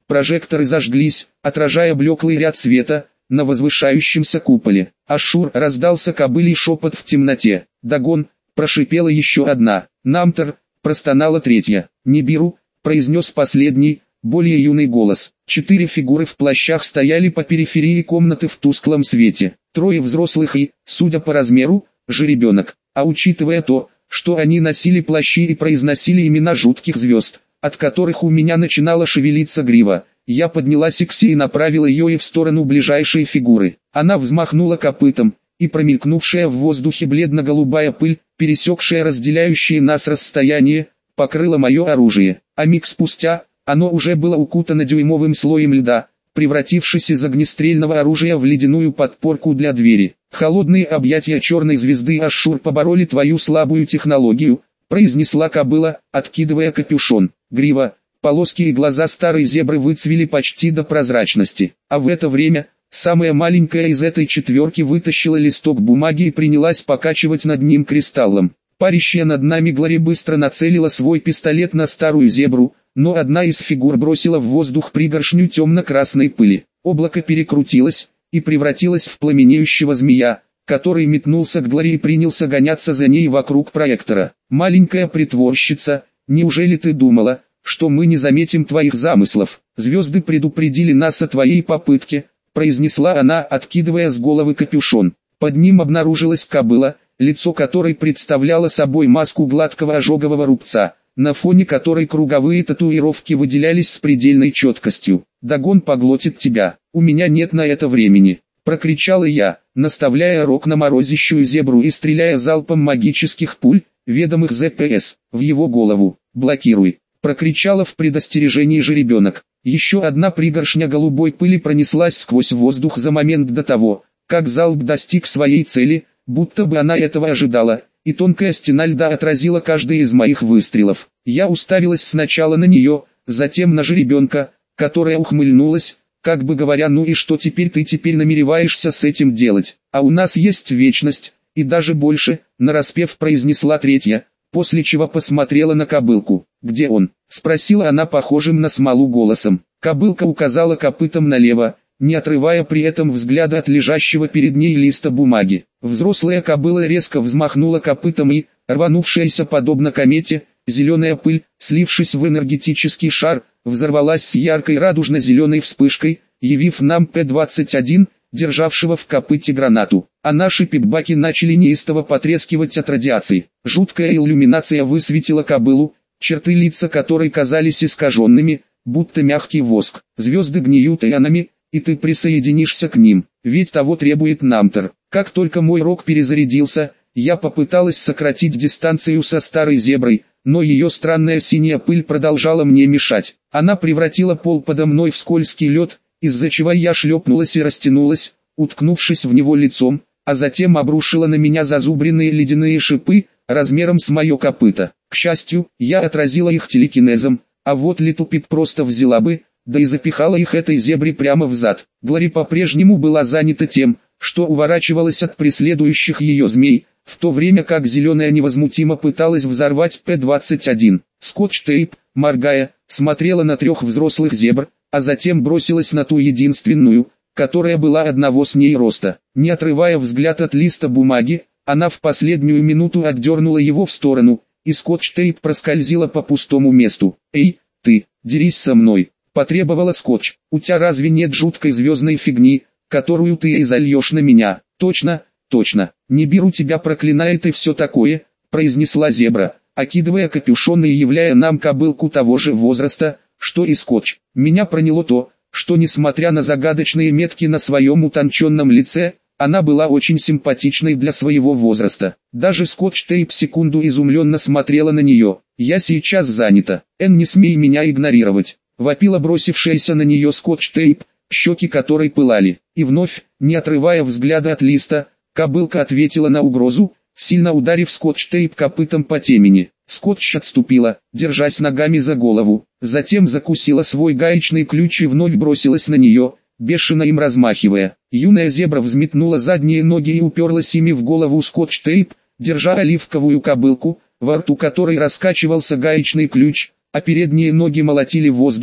Прожекторы зажглись, отражая блеклый ряд света на возвышающемся куполе. «Ашшур!» — раздался кобылий шепот в темноте. «Дагон!» — прошипела еще одна. «Намтер!» — простонала третья. «Нибиру!» — произнес последний, более юный голос. Четыре фигуры в плащах стояли по периферии комнаты в тусклом свете. Трое взрослых и, судя по размеру, жеребенок. А учитывая то, что они носили плащи и произносили имена жутких звезд, от которых у меня начинала шевелиться грива, я подняла секси и направила ее и в сторону ближайшей фигуры. Она взмахнула копытом, и промелькнувшая в воздухе бледно-голубая пыль, пересекшая разделяющие нас расстояние, покрыла мое оружие. А миг спустя, оно уже было укутано дюймовым слоем льда, превратившись из огнестрельного оружия в ледяную подпорку для двери. «Холодные объятия черной звезды Ашшур побороли твою слабую технологию», произнесла кобыла, откидывая капюшон. Грива, полоски и глаза старой зебры выцвели почти до прозрачности. А в это время, самая маленькая из этой четверки вытащила листок бумаги и принялась покачивать над ним кристаллом. Парящая над нами Глори быстро нацелила свой пистолет на старую зебру, но одна из фигур бросила в воздух пригоршню темно-красной пыли. Облако перекрутилось и превратилось в пламенеющего змея, который метнулся к Глори и принялся гоняться за ней вокруг проектора. «Маленькая притворщица, неужели ты думала, что мы не заметим твоих замыслов? Звезды предупредили нас о твоей попытке», произнесла она, откидывая с головы капюшон. Под ним обнаружилась кобыла, лицо которой представляло собой маску гладкого ожогового рубца, на фоне которой круговые татуировки выделялись с предельной четкостью. «Дагон поглотит тебя, у меня нет на это времени», прокричала я, наставляя рог на морозящую зебру и стреляя залпом магических пуль, ведомых ЗПС, в его голову. «Блокируй», прокричала в предостережении жеребенок. Еще одна пригоршня голубой пыли пронеслась сквозь воздух за момент до того, как залп достиг своей цели, будто бы она этого ожидала, и тонкая стена льда отразила каждый из моих выстрелов. Я уставилась сначала на нее, затем на жеребенка, которая ухмыльнулась, как бы говоря: «Ну и что теперь ты теперь намереваешься с этим делать? А у нас есть вечность, и даже больше», нараспев произнесла третья, после чего посмотрела на кобылку. «Где он?» спросила она похожим на смолу голосом. Кобылка указала копытом налево, не отрывая при этом взгляда от лежащего перед ней листа бумаги. Взрослая кобыла резко взмахнула копытом и, рванувшаяся подобно комете, зеленая пыль, слившись в энергетический шар, взорвалась с яркой радужно-зеленой вспышкой, явив нам П двадцать один, державшего в копыте гранату. А наши пикбаки начали неистово потрескивать от радиации. Жуткая иллюминация высветила кобылу, черты лица которой казались искаженными, будто мягкий воск. «Звезды гниют ионами, и ты присоединишься к ним, ведь того требует Намтер». Как только мой рог перезарядился, я попыталась сократить дистанцию со старой зеброй, но ее странная синяя пыль продолжала мне мешать. Она превратила пол подо мной в скользкий лед, из-за чего я шлепнулась и растянулась, уткнувшись в него лицом, а затем обрушила на меня зазубренные ледяные шипы, размером с мое копыто. К счастью, я отразила их телекинезом, а вот Литл Пит просто взяла бы, да и запихала их этой зебре прямо в зад. Глори по-прежнему была занята тем, что уворачивалась от преследующих ее змей, в то время как зеленая невозмутимо пыталась взорвать П двадцать один. Скотч-тейп, моргая, смотрела на трех взрослых зебр, а затем бросилась на ту единственную, которая была одного с ней роста. Не отрывая взгляд от листа бумаги, она в последнюю минуту отдернула его в сторону, и скотч-тейп проскользила по пустому месту. «Эй, ты, дерись со мной», — потребовала скотч. «У тебя разве нет жуткой звездной фигни, которую ты и зальешь на меня?» «Точно, точно, не беру тебя, проклинает и все такое», — произнесла зебра, окидывая капюшон и являя нам кобылку того же возраста, что и скотч. Меня проняло то, что несмотря на загадочные метки на своем утонченном лице, она была очень симпатичной для своего возраста. Даже скотч-тейп секунду изумленно смотрела на нее. «Я сейчас занята. Эн, не смей меня игнорировать», — вопила бросившаяся на нее скотч-тейп, щеки которой пылали. И вновь, не отрывая взгляда от листа, кобылка ответила на угрозу, сильно ударив скотч-тейп копытом по темени. Скотч отступила, держась ногами за голову, затем закусила свой гаечный ключ и вновь бросилась на нее, бешено им размахивая. Юная зебра взметнула задние ноги и уперлась ими в голову скотч-тейп, держа оливковую кобылку, во рту которой раскачивался гаечный ключ, а передние ноги молотили воздух,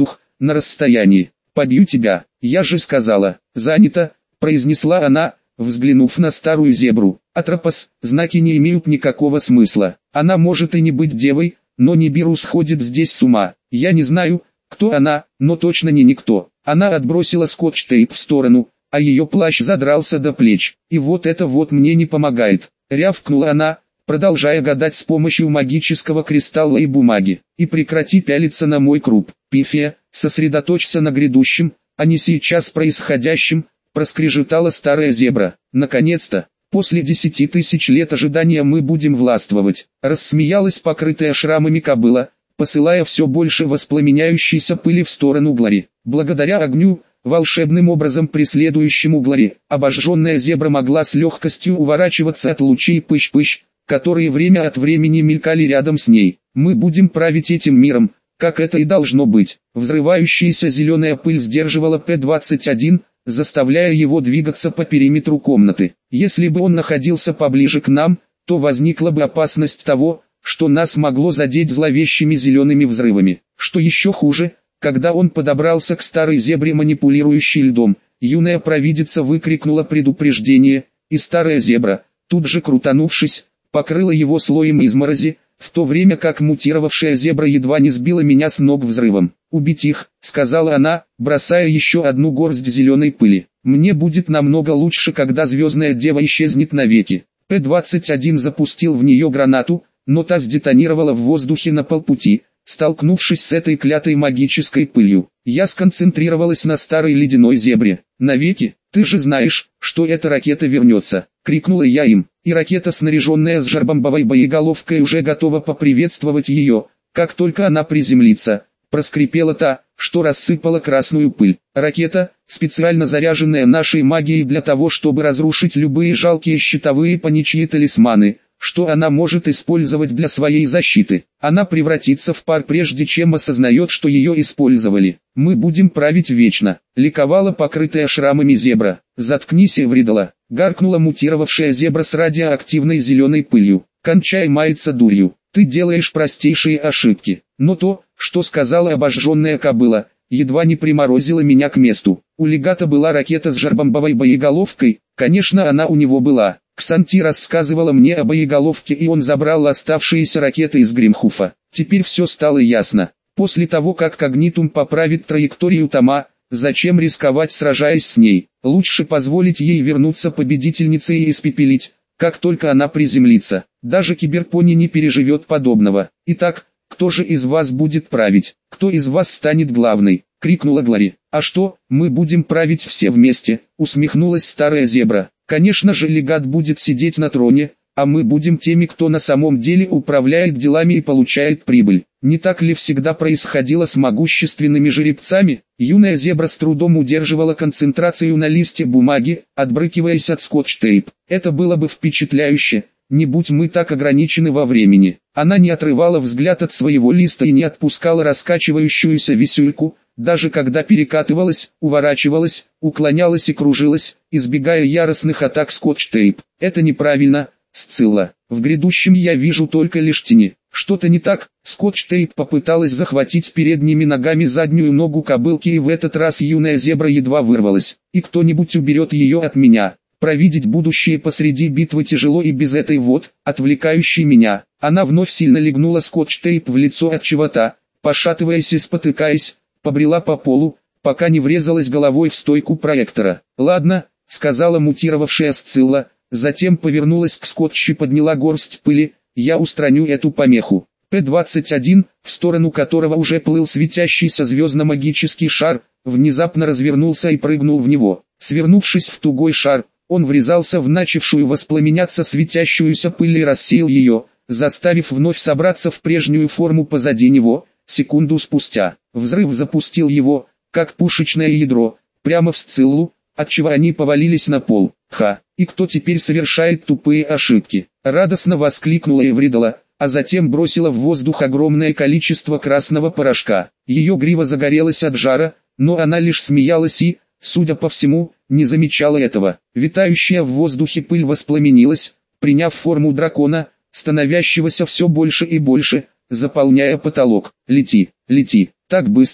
на расстоянии. «Побью тебя, я же сказала, занято», — произнесла она, взглянув на старую зебру. «Атропос, знаки не имеют никакого смысла. Она может и не быть девой, но Нибиру сходит здесь с ума. Я не знаю, кто она, но точно не никто». Она отбросила скотч-тейп в сторону, а ее плащ задрался до плеч. «И вот это вот мне не помогает», — рявкнула она, продолжая гадать с помощью магического кристалла и бумаги. «И прекрати пялиться на мой круп, Пифия, сосредоточься на грядущем, а не сейчас происходящем», — проскрежетала старая зебра. «Наконец-то, после десяти тысяч лет ожидания мы будем властвовать», — рассмеялась покрытая шрамами кобыла, посылая все больше воспламеняющейся пыли в сторону Глори. Благодаря огню, волшебным образом преследующему Глори, обожженная зебра могла с легкостью уворачиваться от лучей пыщ-пыщ, которые время от времени мелькали рядом с ней. «Мы будем править этим миром, как это и должно быть». Взрывающаяся зеленая пыль сдерживала П двадцать один, заставляя его двигаться по периметру комнаты. Если бы он находился поближе к нам, то возникла бы опасность того, что нас могло задеть зловещими зелеными взрывами. Что еще хуже, когда он подобрался к старой зебре, манипулирующей льдом, юная провидица выкрикнула предупреждение, и старая зебра, тут же крутанувшись, покрыла его слоем изморози, в то время как мутировавшая зебра едва не сбила меня с ног взрывом. «Убить их», — сказала она, бросая еще одну горсть зеленой пыли. «Мне будет намного лучше, когда звездная дева исчезнет навеки». П двадцать один запустил в нее гранату, но та сдетонировала в воздухе на полпути, столкнувшись с этой клятой магической пылью. Я сконцентрировалась на старой ледяной зебре. «Навеки, ты же знаешь, что эта ракета вернется», — крикнула я им, и ракета, снаряженная с жарбомбовой боеголовкой, уже готова поприветствовать ее, как только она приземлится. Проскрипела та, что рассыпала красную пыль. Ракета, специально заряженная нашей магией для того, чтобы разрушить любые жалкие щитовые паничьи талисманы, что она может использовать для своей защиты. Она превратится в пар прежде чем осознает, что ее использовали. «Мы будем править вечно», — ликовала покрытая шрамами зебра. «Заткнись, Эвридала», — гаркнула мутировавшая зебра с радиоактивной зеленой пылью. «Кончай маяться дурью, ты делаешь простейшие ошибки». Но то, что сказала обожженная кобыла, едва не приморозило меня к месту. У легата была ракета с жарбомбовой боеголовкой, конечно, она у него была. Ксанти рассказывала мне о боеголовке, и он забрал оставшиеся ракеты из Гримхуфа. Теперь все стало ясно. После того, как Когнитум поправит траекторию Тома, зачем рисковать, сражаясь с ней? Лучше позволить ей вернуться победительницей и испепелить, как только она приземлится. Даже Киберпони не переживет подобного. «Итак, кто же из вас будет править? Кто из вас станет главной?» — крикнула Глори. «А что, мы будем править все вместе?» — усмехнулась старая зебра. «Конечно же, легат будет сидеть на троне, а мы будем теми, кто на самом деле управляет делами и получает прибыль. Не так ли всегда происходило с могущественными жеребцами?» Юная зебра с трудом удерживала концентрацию на листе бумаги, отбрыкиваясь от скотч-тейп. «Это было бы впечатляюще, не будь мы так ограничены во времени». Она не отрывала взгляд от своего листа и не отпускала раскачивающуюся висюльку, даже когда перекатывалась, уворачивалась, уклонялась и кружилась, избегая яростных атак скотч-тейп. «Это неправильно, Сцилла. В грядущем я вижу только лишь тени». «Что-то не так?» Скотч-тейп попыталась захватить передними ногами заднюю ногу кобылки, и в этот раз юная зебра едва вырвалась. «И кто-нибудь уберет ее от меня». Провидеть будущее посреди битвы тяжело и без этой вот, отвлекающей меня. Она вновь сильно легнула скотч-тейп в лицо от живота, пошатываясь и спотыкаясь, побрела по полу, пока не врезалась головой в стойку проектора. «Ладно», — сказала мутировавшая Сцилла, затем повернулась к скотчу и подняла горсть пыли. «Я устраню эту помеху». П двадцать один, в сторону которого уже плыл светящийся звездно-магический шар, внезапно развернулся и прыгнул в него. Свернувшись в тугой шар, он врезался в начавшую воспламеняться светящуюся пыль и рассеял ее, заставив вновь собраться в прежнюю форму позади него. Секунду спустя, взрыв запустил его, как пушечное ядро, прямо в Сциллу, отчего они повалились на пол. «Ха! И кто теперь совершает тупые ошибки?» — радостно воскликнула Эвридала, а затем бросила в воздух огромное количество красного порошка. Ее грива загорелась от жара, но она лишь смеялась и, судя по всему, не замечала этого. Витающая в воздухе пыль воспламенилась, приняв форму дракона, становящегося все больше и больше, заполняя потолок. «Лети, лети, так быстро,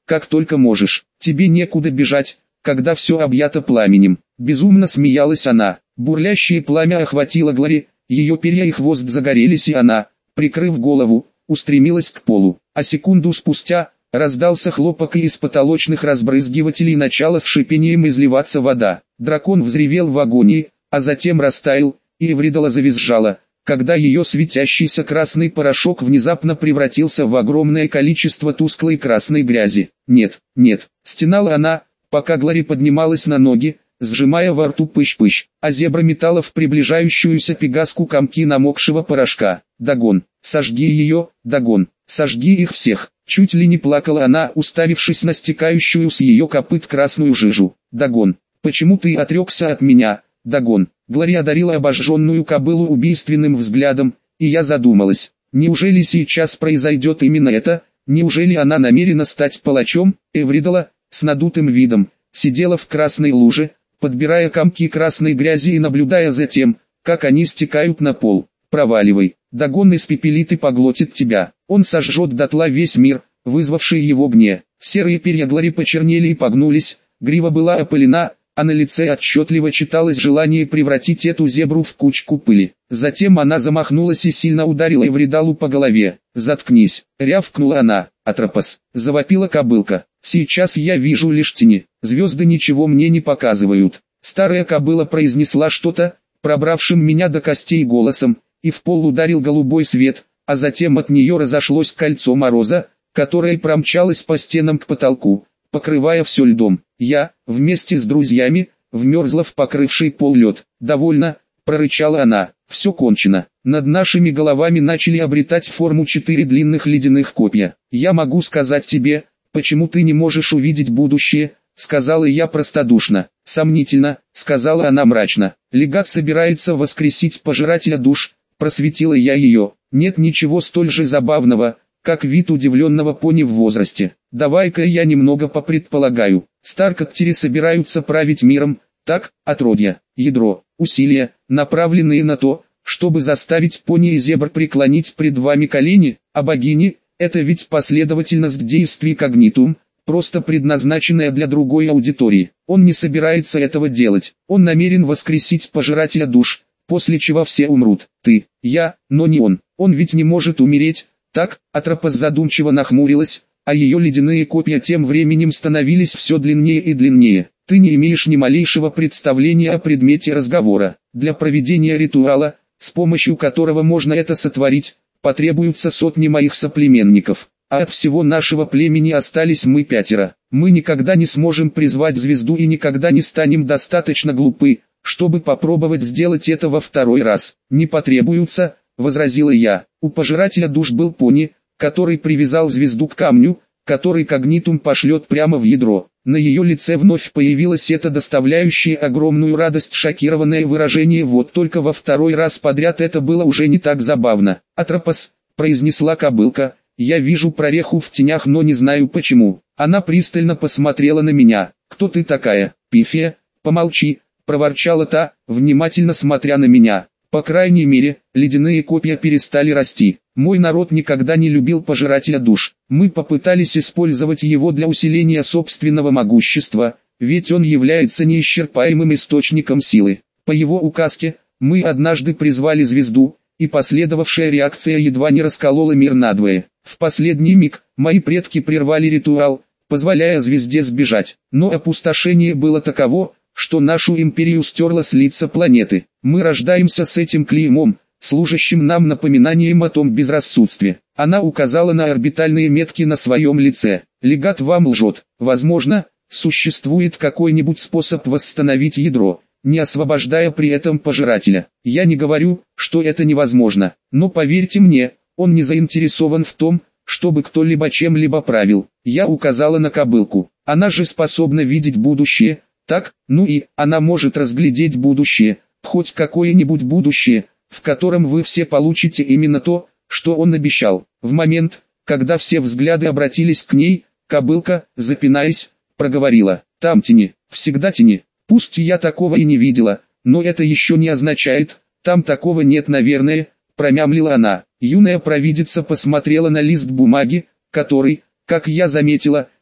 как только можешь. Тебе некуда бежать, когда все объято пламенем. Безумно смеялась она. Бурлящее пламя охватило Глори, ее перья и хвост загорелись, и она, прикрыв голову, устремилась к полу. А секунду спустя раздался хлопок, и из потолочных разбрызгивателей начала с шипением изливаться вода. Дракон взревел в агонии, а затем растаял, и Эвридала завизжала, когда ее светящийся красный порошок внезапно превратился в огромное количество тусклой красной грязи. «Нет, нет!» — стенала она, пока Глори поднималась на ноги, сжимая во рту пыщ-пыщ, а зебра метала в приближающуюся пегаску комки намокшего порошка. «Дагон! Сожги ее, Дагон! Сожги их всех!» Чуть ли не плакала она, уставившись на стекающую с ее копыт красную жижу. «Дагон! Почему ты отрекся от меня, Дагон?» Глори одарила обожженную кобылу убийственным взглядом, и я задумалась, неужели сейчас произойдет именно это? Неужели она намерена стать палачом? Эвридала, с надутым видом, сидела в красной луже, подбирая комки красной грязи и наблюдая за тем, как они стекают на пол. «Проваливай, Дагон испепелит и поглотит тебя, он сожжет дотла весь мир, вызвавший его гнев». Серые перья Глори почернели и погнулись, грива была опылена, а на лице отчетливо читалось желание превратить эту зебру в кучку пыли. Затем она замахнулась и сильно ударила Эвридалу по голове. «Заткнись!» — рявкнула она. «Атропос!» — завопила кобылка. «Сейчас я вижу лишь тени, звезды ничего мне не показывают». Старая кобыла произнесла что-то, пробравшим меня до костей голосом, и в пол ударил голубой свет, а затем от нее разошлось кольцо мороза, которое промчалось по стенам к потолку, покрывая все льдом. Я, вместе с друзьями, вмерзла в покрывший пол лед. «Довольно», — прорычала она, — «все кончено». Над нашими головами начали обретать форму четыре длинных ледяных копья. «Я могу сказать тебе, почему ты не можешь увидеть будущее», — сказала я простодушно. «Сомнительно», — сказала она мрачно. «Легат собирается воскресить пожирателя душ», — просветила я ее. «Нет ничего столь же забавного, как вид удивленного пони в возрасте. Давай-ка я немного попредполагаю. Старкоттери собираются править миром, так, отродья, ядро, усилия, направленные на то, чтобы заставить пони и зебр преклонить пред вами колени, а богини, это ведь последовательность действий когнитум, просто предназначенная для другой аудитории. Он не собирается этого делать, он намерен воскресить пожирателя душ, после чего все умрут. Ты, я, но не он, он ведь не может умереть». Так, Атропос задумчиво нахмурилась, а ее ледяные копья тем временем становились все длиннее и длиннее. «Ты не имеешь ни малейшего представления о предмете разговора. Для проведения ритуала, с помощью которого можно это сотворить, потребуются сотни моих соплеменников, а от всего нашего племени остались мы пятеро. Мы никогда не сможем призвать звезду и никогда не станем достаточно глупы, чтобы попробовать сделать это во второй раз. Не потребуются», — возразила я. «У пожирателя душ был пони, который привязал звезду к камню, который когнитум пошлет прямо в ядро». На ее лице вновь появилось это доставляющее огромную радость шокированное выражение, вот только во второй раз подряд это было уже не так забавно. «Атропос», — произнесла кобылка, — «я вижу прореху в тенях, но не знаю почему». Она пристально посмотрела на меня. «Кто ты такая, Пифия?» «Помолчи», — проворчала та, внимательно смотря на меня. «По крайней мере, ледяные копья перестали расти. Мой народ никогда не любил пожирателя душ. Мы попытались использовать его для усиления собственного могущества, ведь он является неисчерпаемым источником силы. По его указке, мы однажды призвали звезду, и последовавшая реакция едва не расколола мир надвое. В последний миг, мои предки прервали ритуал, позволяя звезде сбежать. Но опустошение было таково, что нашу империю стерло с лица планеты. Мы рождаемся с этим клеймом, служащим нам напоминанием о том безрассудстве». Она указала на орбитальные метки на своем лице. «Легат вам лжет. Возможно, существует какой-нибудь способ восстановить ядро, не освобождая при этом пожирателя. Я не говорю, что это невозможно, но поверьте мне, он не заинтересован в том, чтобы кто-либо чем-либо правил». Я указала на кобылку. «Она же способна видеть будущее, так? Ну и, она может разглядеть будущее, хоть какое-нибудь будущее, в котором вы все получите именно то, что он обещал». В момент, когда все взгляды обратились к ней, кобылка, запинаясь, проговорила: «Там тени, всегда тени. Пусть я такого и не видела, но это еще не означает, там такого нет, наверное», промямлила она. Юная провидица посмотрела на лист бумаги, который, как я заметила,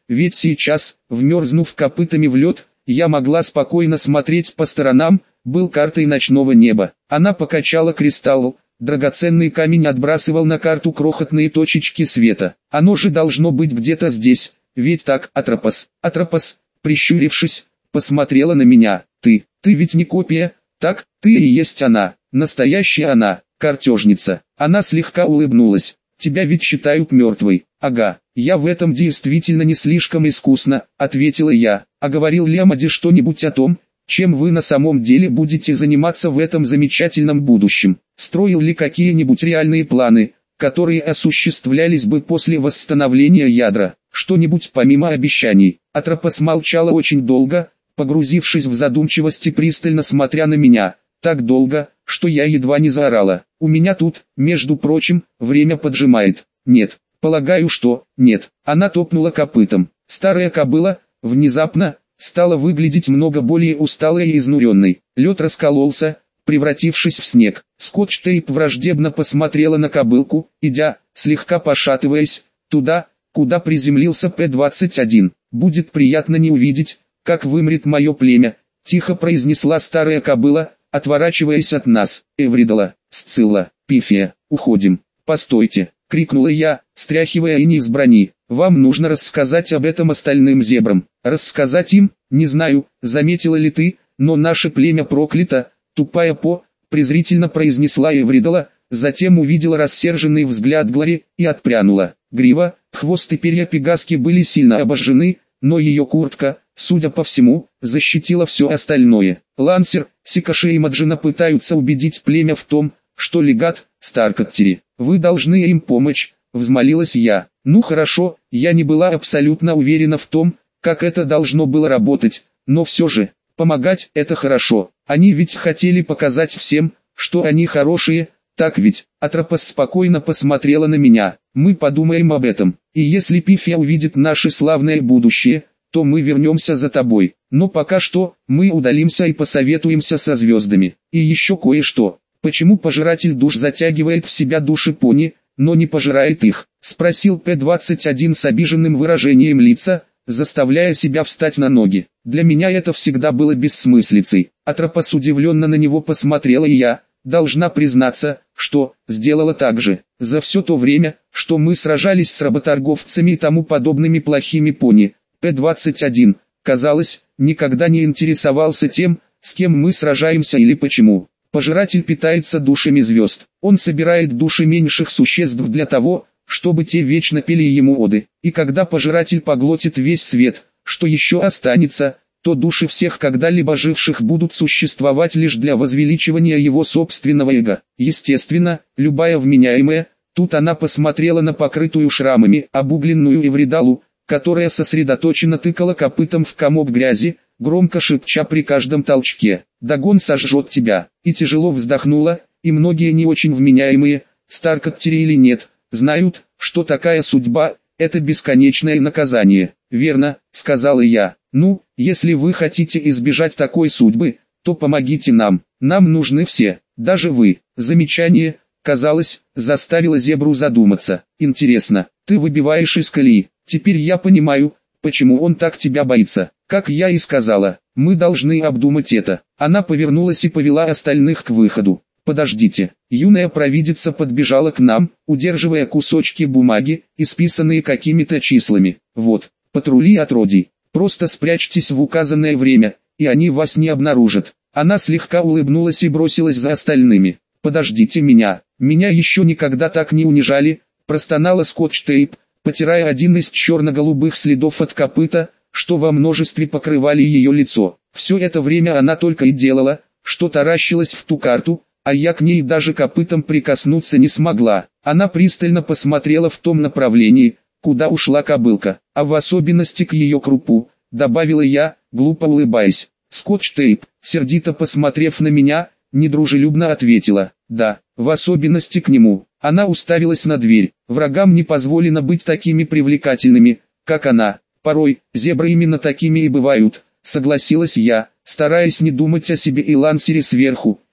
ведь сейчас, вмерзнув копытами в лед, я могла спокойно смотреть по сторонам, был картой ночного неба. Она покачала кристалл, драгоценный камень отбрасывал на карту крохотные точечки света. Оно же должно быть где-то здесь, ведь так, Атропос. Атропос, прищурившись, посмотрела на меня. Ты, ты ведь не копия, так, ты и есть она, настоящая она, картежница. Она слегка улыбнулась. Тебя ведь считают мертвой. Ага, я в этом действительно не слишком искусна, ответила я. А говорил ли Амади что-нибудь о том, чем вы на самом деле будете заниматься в этом замечательном будущем? Строил ли какие-нибудь реальные планы, которые осуществлялись бы после восстановления ядра? Что-нибудь помимо обещаний? Атропос молчала очень долго, погрузившись в задумчивость и пристально смотря на меня. Так долго, что я едва не заорала. У меня тут, между прочим, время поджимает. Нет, полагаю, что, нет. Она топнула копытом. Старая кобыла, внезапно, стала выглядеть много более усталой и изнуренной. Лед раскололся, превратившись в снег. Скотч-тейп враждебно посмотрела на кобылку, идя, слегка пошатываясь, туда, куда приземлился П двадцать один. «Будет приятно не увидеть, как вымрет мое племя», — тихо произнесла старая кобыла, отворачиваясь от нас. Эвридала, Сцилла, Пифия, уходим. «Постойте!» — крикнула я, стряхивая иней с брони. «Вам нужно рассказать об этом остальным зебрам». «Рассказать им? Не знаю, заметила ли ты, но наше племя проклято, тупая по...» презрительно произнесла Эвридала, затем увидела рассерженный взгляд Глори и отпрянула. Грива, хвост и перья Пегаски были сильно обожжены, но ее куртка, судя по всему, защитила все остальное. Лансер, Сикаши и Маджина пытаются убедить племя в том, что легат, Старкоттери. «Вы должны им помочь», — взмолилась я. Ну хорошо, я не была абсолютно уверена в том, как это должно было работать, но все же, помогать — это хорошо. Они ведь хотели показать всем, что они хорошие, так ведь? Атропос спокойно посмотрела на меня. Мы подумаем об этом, и если Пифия увидит наше славное будущее, то мы вернемся за тобой. Но пока что, мы удалимся и посоветуемся со звездами. И еще кое-что. Почему пожиратель душ затягивает в себя души пони, но не пожирает их? Спросил П двадцать один с обиженным выражением лица, заставляя себя встать на ноги. Для меня это всегда было бессмыслицей. Атропос удивленно на него посмотрела, и я, должна признаться, что сделала так же. За все то время, что мы сражались с работорговцами и тому подобными плохими пони, П двадцать один, казалось, никогда не интересовался тем, с кем мы сражаемся или почему. Пожиратель питается душами звезд. Он собирает души меньших существ для того, чтобы те вечно пели ему оды. И когда пожиратель поглотит весь свет, что еще останется, то души всех когда-либо живших будут существовать лишь для возвеличивания его собственного эго. Естественно, любая вменяемая, тут она посмотрела на покрытую шрамами, обугленную Эвридалу, которая сосредоточенно тыкала копытом в комок грязи, громко шепча при каждом толчке: «Дагон сожжет тебя», и тяжело вздохнула, и многие не очень вменяемые, Старкоттери или нет, знают, что такая судьба – это бесконечное наказание. «Верно», – сказала я. «Ну, если вы хотите избежать такой судьбы, то помогите нам. Нам нужны все, даже вы». Замечание, казалось, заставило зебру задуматься. «Интересно, ты выбиваешь из колеи. Теперь я понимаю, почему он так тебя боится. Как я и сказала, мы должны обдумать это». Она повернулась и повела остальных к выходу. «Подождите». Юная провидица подбежала к нам, удерживая кусочки бумаги, исписанные какими-то числами. «Вот, патрули отродий. Просто спрячьтесь в указанное время, и они вас не обнаружат». Она слегка улыбнулась и бросилась за остальными. «Подождите меня. Меня еще никогда так не унижали», – простонала Скотч-тейп, потирая один из черно-голубых следов от копыта, что во множестве покрывали ее лицо. Все это время она только и делала, что таращилась в ту карту, а я к ней даже копытом прикоснуться не смогла. Она пристально посмотрела в том направлении, куда ушла кобылка, а в особенности к ее крупу, добавила я, глупо улыбаясь. Скотч-тейп, сердито посмотрев на меня, недружелюбно ответила: «Да, в особенности к нему». Она уставилась на дверь. Врагам не позволено быть такими привлекательными, как она. Порой, зебры именно такими и бывают, согласилась я, стараясь не думать о себе и Лансере сверху,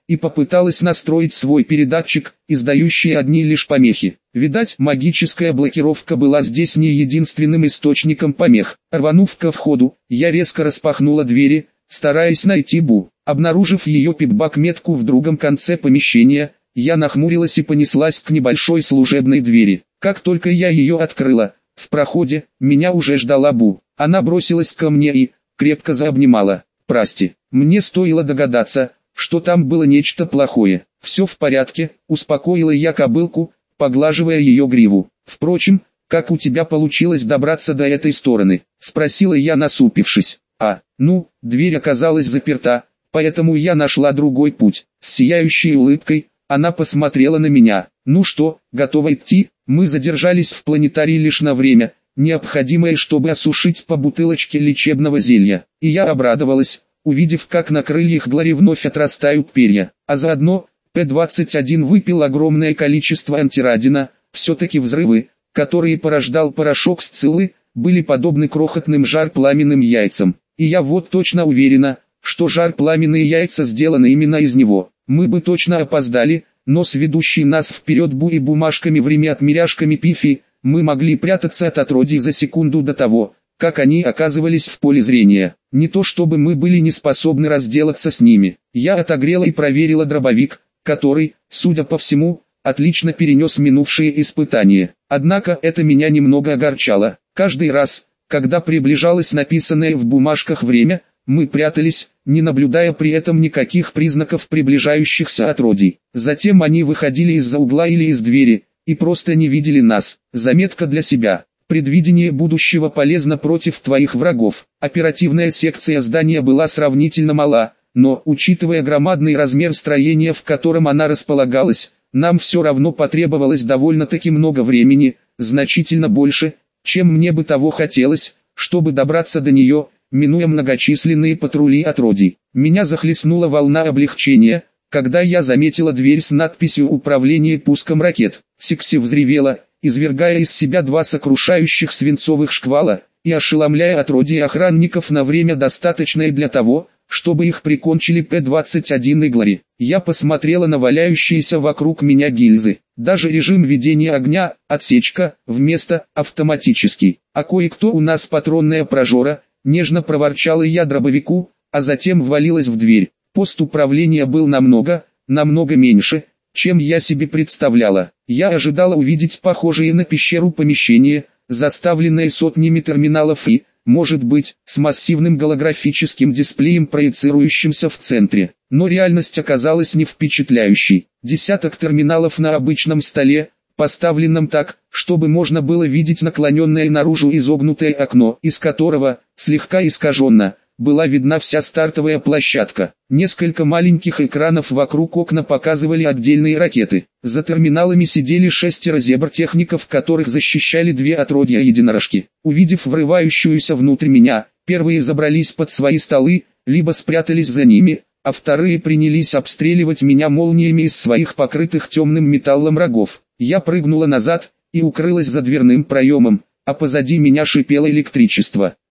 и попыталась настроить свой передатчик, издающий одни лишь помехи. Видать, магическая блокировка была здесь не единственным источником помех. Рванув ко входу, я резко распахнула двери, стараясь найти Бу. Обнаружив ее пипбак-метку в другом конце помещения, я нахмурилась и понеслась к небольшой служебной двери. Как только я ее открыла, в проходе меня уже ждала Бу. Она бросилась ко мне и крепко заобнимала. «Прости, мне стоило догадаться, что там было нечто плохое. Все в порядке», — успокоила я кобылку, поглаживая ее гриву. «Впрочем, как у тебя получилось добраться до этой стороны?» — спросила я, насупившись. «А, ну, дверь оказалась заперта, поэтому я нашла другой путь». С сияющей улыбкой она посмотрела на меня. «Ну что, готова идти?» Мы задержались в планетарии лишь на время, необходимое, чтобы осушить по бутылочке лечебного зелья. И я обрадовалась, увидев, как на крыльях Глори вновь отрастают перья. А заодно П двадцать один выпил огромное количество антирадина. Все-таки взрывы, которые порождал порошок Сциллы, были подобны крохотным жар-пламенным яйцам. И я вот точно уверена, что жар-пламенные яйца сделаны именно из него. Мы бы точно опоздали, но с ведущей нас вперед Бу и бумажками время-отмеряшками Пифи, мы могли прятаться от отродий за секунду до того, как они оказывались в поле зрения. Не то чтобы мы были не способны разделаться с ними. Я отогрела и проверила дробовик, который, судя по всему, отлично перенес минувшие испытания. Однако это меня немного огорчало. Каждый раз, когда приближалось написанное в бумажках время, мы прятались, не наблюдая при этом никаких признаков приближающихся отродий. Затем они выходили из-за угла или из двери, и просто не видели нас. Заметка для себя. Предвидение будущего полезно против твоих врагов. Оперативная секция здания была сравнительно мала, но, учитывая громадный размер строения, в котором она располагалась, нам все равно потребовалось довольно-таки много времени, значительно больше, чем мне бы того хотелось, чтобы добраться до нее, минуя многочисленные патрули отродий. Меня захлестнула волна облегчения, когда я заметила дверь с надписью «Управление пуском ракет». Сикси взревела, извергая из себя два сокрушающих свинцовых шквала, и ошеломляя отродье охранников на время, достаточное для того, чтобы их прикончили П двадцать один и Глори. Я посмотрела на валяющиеся вокруг меня гильзы. Даже режим ведения огня, отсечка, вместо автоматический. А кое-кто у нас патронная прожора, нежно проворчала я дробовику, а затем ввалилась в дверь. Пост управления был намного, намного меньше, чем я себе представляла. Я ожидала увидеть похожие на пещеру помещения, заставленные сотнями терминалов и, может быть, с массивным голографическим дисплеем, проецирующимся в центре. Но реальность оказалась не впечатляющей. Десяток терминалов на обычном столе, поставленном так, чтобы можно было видеть наклоненное наружу изогнутое окно, из которого, слегка искаженно, была видна вся стартовая площадка. Несколько маленьких экранов вокруг окна показывали отдельные ракеты. За терминалами сидели шестеро зебр-техников, которых защищали две отродья единорожки. Увидев врывающуюся внутрь меня, первые забрались под свои столы, либо спрятались за ними, а вторые принялись обстреливать меня молниями из своих покрытых темным металлом рогов. Я прыгнула назад и укрылась за дверным проемом, а позади меня шипело электричество.